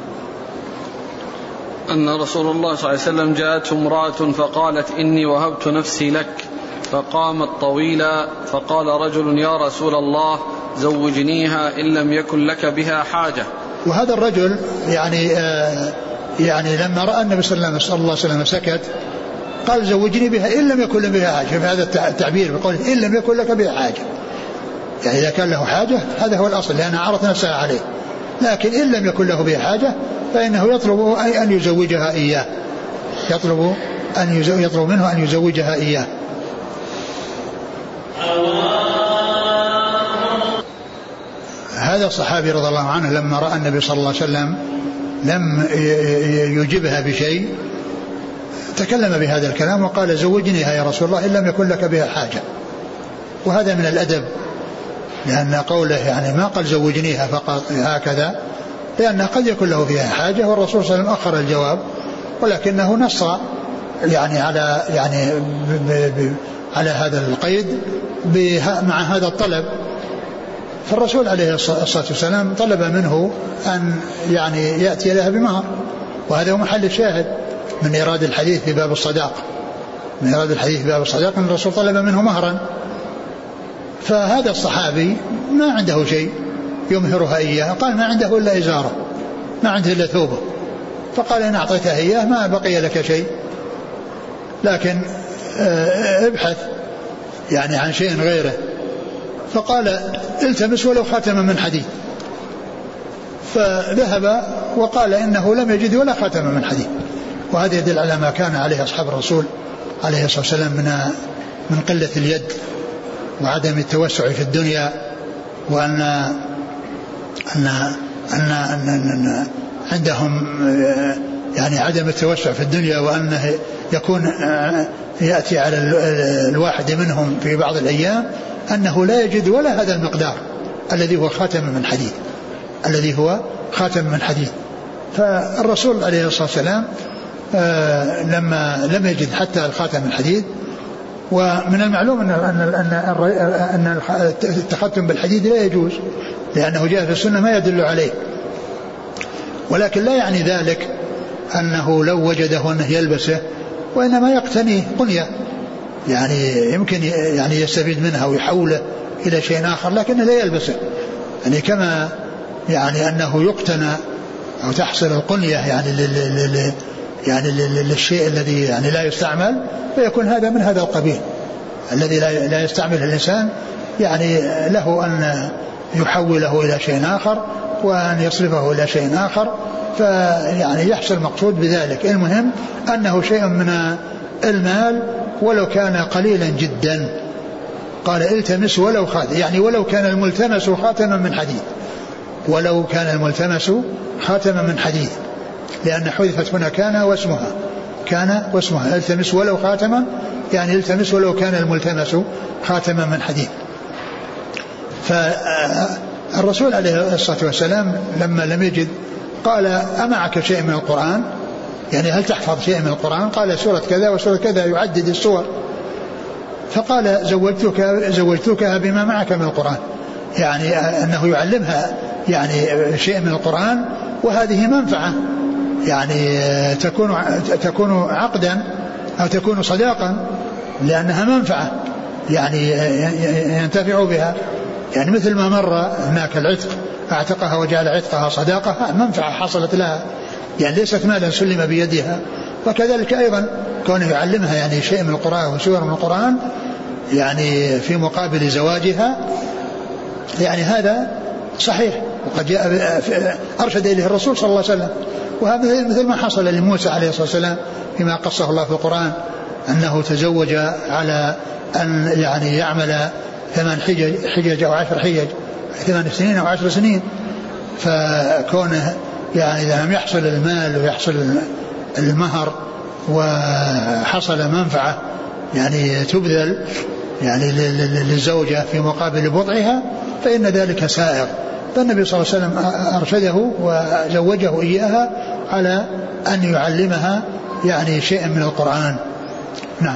Speaker 1: أن رسول الله صلى الله عليه وسلم جاءته امرأة فقالت إني وهبت نفسي لك، فقامت طويلا فقال رجل يا رسول الله زوجنيها إن لم يكن لك بها حاجة.
Speaker 2: وهذا الرجل يعني آه يعني لما رأى النبي صلى الله عليه وسلم سكت قال زوجني بها إن لم يكن لك بها حاجة. هذا التعبير بقول إن لم يكن لك بها حاجة، يعني إذا كان له حاجة هذا هو الأصل لأنها عرضت نفسها عليه، لكن إن لم يكن له بها حاجة فإنه يطلب أن يزوجها إياه، يطلب أن يطلب منه أن يزوجها إياه. هذا الصحابي رضي الله عنه لما رأى النبي صلى الله عليه وسلم لم يجبها بشيء تكلم بهذا الكلام وقال زوجنيها يا رسول الله إن لم يكن لك بها حاجة. وهذا من الأدب، لأن قوله يعني ما قال زوجنيها فقط هكذا، لأن قد يكون له فيها حاجة، والرسول صلى الله عليه وسلم أخر الجواب ولكنه نص يعني على يعني ب ب على هذا القيد مع هذا الطلب. فالرسول عليه الصلاة والسلام طلب منه أن يعني يأتي لها بمهر، وهذا هو محل الشاهد من إيراد الحديث في باب الصداق، من إيراد الحديث في باب الصداق أن الرسول طلب منه مهرا. فهذا الصحابي ما عنده شيء يمهرها إياه، قال ما عنده إلا إزاره، ما عنده إلا ثوبه، فقال إن أعطيتها إياه ما بقي لك شيء، لكن ابحث يعني عن شيء غيره فقال التمس ولو خاتما من حديد. فذهب وقال إنه لم يجد ولا خاتما من حديد. وهذا يدل على ما كان عليه أصحاب الرسول عليه الصلاة والسلام من من قلة اليد وعدم التوسع في الدنيا، وأن أن أن أن, أن عندهم يعني عدم التوسع في الدنيا، وأنه يكون يأتي على الواحد منهم في بعض الأيام أنه لا يجد ولا هذا المقدار الذي هو خاتم من حديد الذي هو خاتم من حديد. فالرسول عليه الصلاة والسلام لما لم يجد حتى الخاتم من حديد. ومن المعلوم أن أن التختم بالحديد لا يجوز، لأنه جاء في السنة ما يدل عليه، ولكن لا يعني ذلك أنه لو وجده أنه يلبسه، وإنما يقتنيه قنية، يعني يمكن يعني يستفيد منها ويحوله إلى شيء آخر، لكنه لا يلبسه، يعني كما يعني أنه يقتنى أو تحصل القنية يعني لل يعني للشيء الذي يعني لا يستعمل، فيكون هذا من هذا القبيل الذي لا يستعمله الإنسان، يعني له أن يحوله إلى شيء آخر وأن يصرفه إلى شيء آخر، فيعني يحصل مقصود بذلك. المهم أنه شيء من المال ولو كان قليلا جدا. قال التمس ولو خاتم، يعني ولو كان الملتمس خاتما من حديد، ولو كان الملتمس خاتما من حديد، لأن حذفت هنا كان واسمها كان واسمها التمس ولو خاتما، يعني التمس ولو كان الملتمس خاتما من حديد. فالرسول عليه الصلاة والسلام لما لم يجد قال أمعك شيء من القرآن، يعني هل تحفظ شيء من القرآن؟ قال سورة كذا وسورة كذا، يعدد السور. فقال زوجتك زوجتكها بما معك من القرآن، يعني أنه يعلمها يعني شيء من القرآن، وهذه منفعة، يعني تكون تكون عقدا أو تكون صداقا، لأنها منفعة يعني ينتفع بها، يعني مثل ما مر هناك العتق اعتقها وجعل عتقها صداقة، منفعة حصلت لها، يعني ليست مالا سلم بيدها. وكذلك أيضا كونه يعلمها يعني شيء من القرآن وسور من القرآن يعني في مقابل زواجها، يعني هذا صحيح، وقد جاء أرشد إليه الرسول صلى الله عليه وسلم. وهذا مثل ما حصل لموسى عليه الصلاة والسلام فيما قصه الله في القرآن، أنه تزوج على أن يعني يعمل ثمان حجج, حجج أو عشر حجج، ثمان سنين أو عشر سنين. فكونه يعني إذا لم يحصل المال ويحصل المهر وحصل منفعة يعني تبذل يعني للزوجة في مقابل بضعها، فإن ذلك سائغ. فالنبي صلى الله عليه وسلم أرشده وزوجه إياها على أن يعلمها يعني شيء من القرآن. نعم.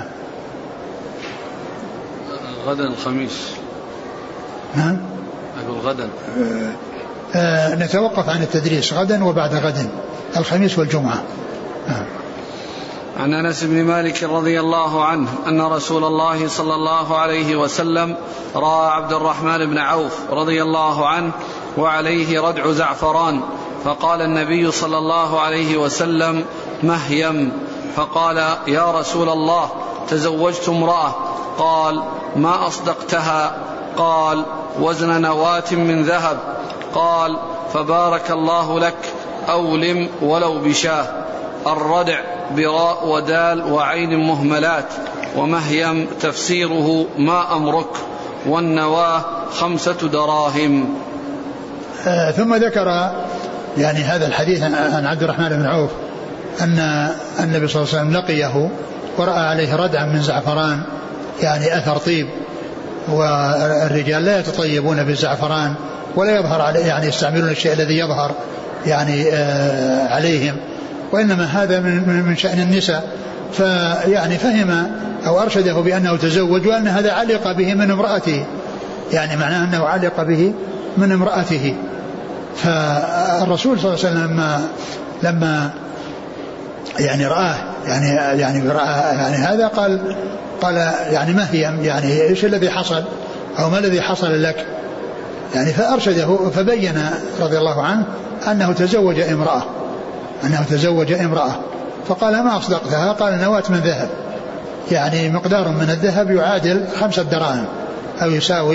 Speaker 1: غدا الخميس.
Speaker 2: نعم.
Speaker 1: أقول غدا.
Speaker 2: آه آه نتوقف عن التدريس غدا وبعد غد، الخميس والجمعة. نعم.
Speaker 1: عن أنس بن مالك رضي الله عنه أن رسول الله صلى الله عليه وسلم رأى عبد الرحمن بن عوف رضي الله عنه وعليه ردع زعفران، فقال النبي صلى الله عليه وسلم: مهيم. فقال: يا رسول الله، تزوجت امرأة. قال: ما أصدقتها؟ قال: وزن نواة من ذهب. قال: فبارك الله لك، أولم ولو بشاه. الردع براء ودال وعين مهملات، ومهيم تفسيره ما أمرك، والنواه خمسة دراهم.
Speaker 2: آه ثم ذكر يعني هذا الحديث عن عبد الرحمن بن عوف أن النبي صلى الله عليه وسلم لقيه ورأى عليه ردعا من زعفران، يعني أثر طيب، والرجال لا يتطيبون بالزعفران ولا يظهر عليه، يعني يستعملون الشيء الذي يظهر يعني آه عليهم، وإنما هذا من من شأن النساء. فيعني فهم أو أرشده بأنه تزوج وأن هذا علق به من امرأته، يعني معناه أنه علق به من امرأته. فالرسول صلى الله عليه وسلم لما لما يعني رآه يعني يعني رأى يعني هذا قال قال يعني ما هي يعني إيش الذي حصل أو ما الذي حصل لك، يعني فأرشده فبين رضي الله عنه أنه تزوج امرأة أنه تزوج امرأة فقال: ما أصدقتها؟ قال: نواة من ذهب، يعني مقدار من الذهب يعادل خمسة دراهم أو يساوي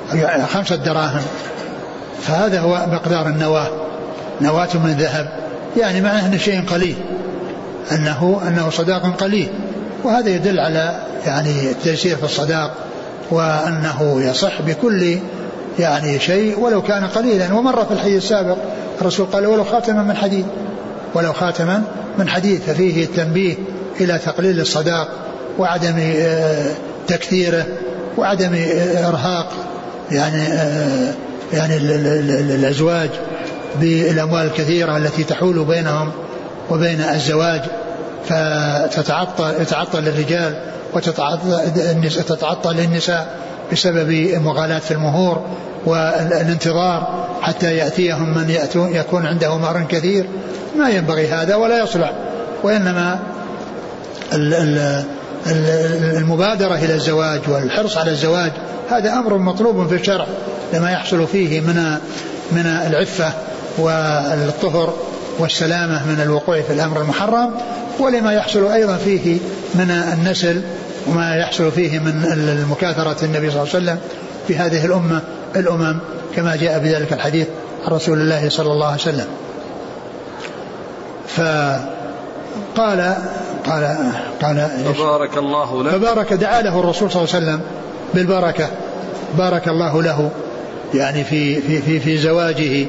Speaker 2: خمسة دراهم، فهذا هو مقدار النواة، نواة من ذهب، يعني معناه أنه شيء قليل، أنه أنه صداق قليل، وهذا يدل على يعني التيسير في الصداق، وأنه يصح بكل يعني شيء ولو كان قليلا. ومر في الحديث السابق الرسول قال ولو خاتما من حديد، ولو خاتما من حديد، ففيه التنبيه إلى تقليل الصداق وعدم تكثيره وعدم إرهاق يعني يعني الأزواج بالأموال الكثيرة التي تحول بينهم وبين الزواج، فتتعطل يتعطل الرجال وتتعطل النساء بسبب مغالاة في المهور والانتظار حتى يأتيهم من يأتون يكون عنده مهر كثير. ما ينبغي هذا ولا يصلح، وإنما المبادرة إلى الزواج والحرص على الزواج هذا أمر مطلوب في الشرع لما يحصل فيه من من العفة والطهر والسلامة من الوقوع في الأمر المحرم، ولما يحصل أيضا فيه من النسل وما يحصل فيه من المكاثرة النبي صلى الله عليه وسلم في هذه الأمة الأمم كما جاء بذلك الحديث عن رسول الله صلى الله عليه وسلم. فقال قال قال
Speaker 1: فبارك الله له،
Speaker 2: فبارك دعا له الرسول صلى الله عليه وسلم بالبركة، بارك الله له يعني في في في, في زواجه.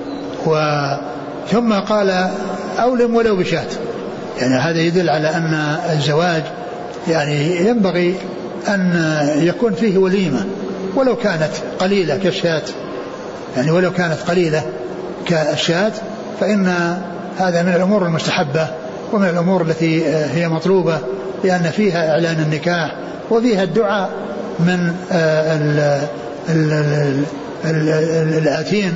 Speaker 2: ثم قال أولم ولو بشاة، يعني هذا يدل على أن الزواج يعني ينبغي أن يكون فيه وليمة ولو كانت قليلة كالشاة، يعني ولو كانت قليلة كالشاة، فإن هذا من الأمور المستحبة ومن الأمور التي هي مطلوبة، لأن فيها إعلان النكاح وفيها الدعاء من الآتين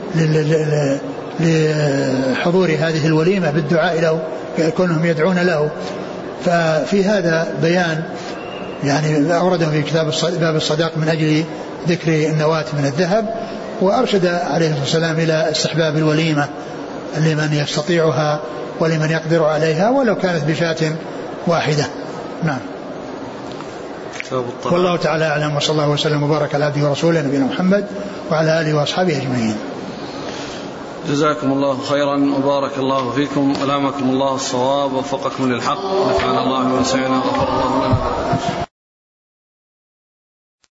Speaker 2: لحضور هذه الوليمة بالدعاء له كونهم يدعون له. ففي هذا بيان يعني أورده في كتاب باب الصداق من أجل ذكر النواة من الذهب، وأرشد عليه الصلاة والسلام إلى استحباب الوليمة لمن يستطيعها ولمن يقدر عليها ولو كانت بشاة واحدة. نعم. والله تعالى أعلم، وصلى الله وسلم وبارك على عبده ورسوله نبينا محمد وعلى آله وأصحابه أجمعين.
Speaker 1: جزاكم الله خيرا وبارك الله فيكم، ألهمكم الله الصواب ووفقكم للحق، نفعنا الله وسعنا غفر الله لنا.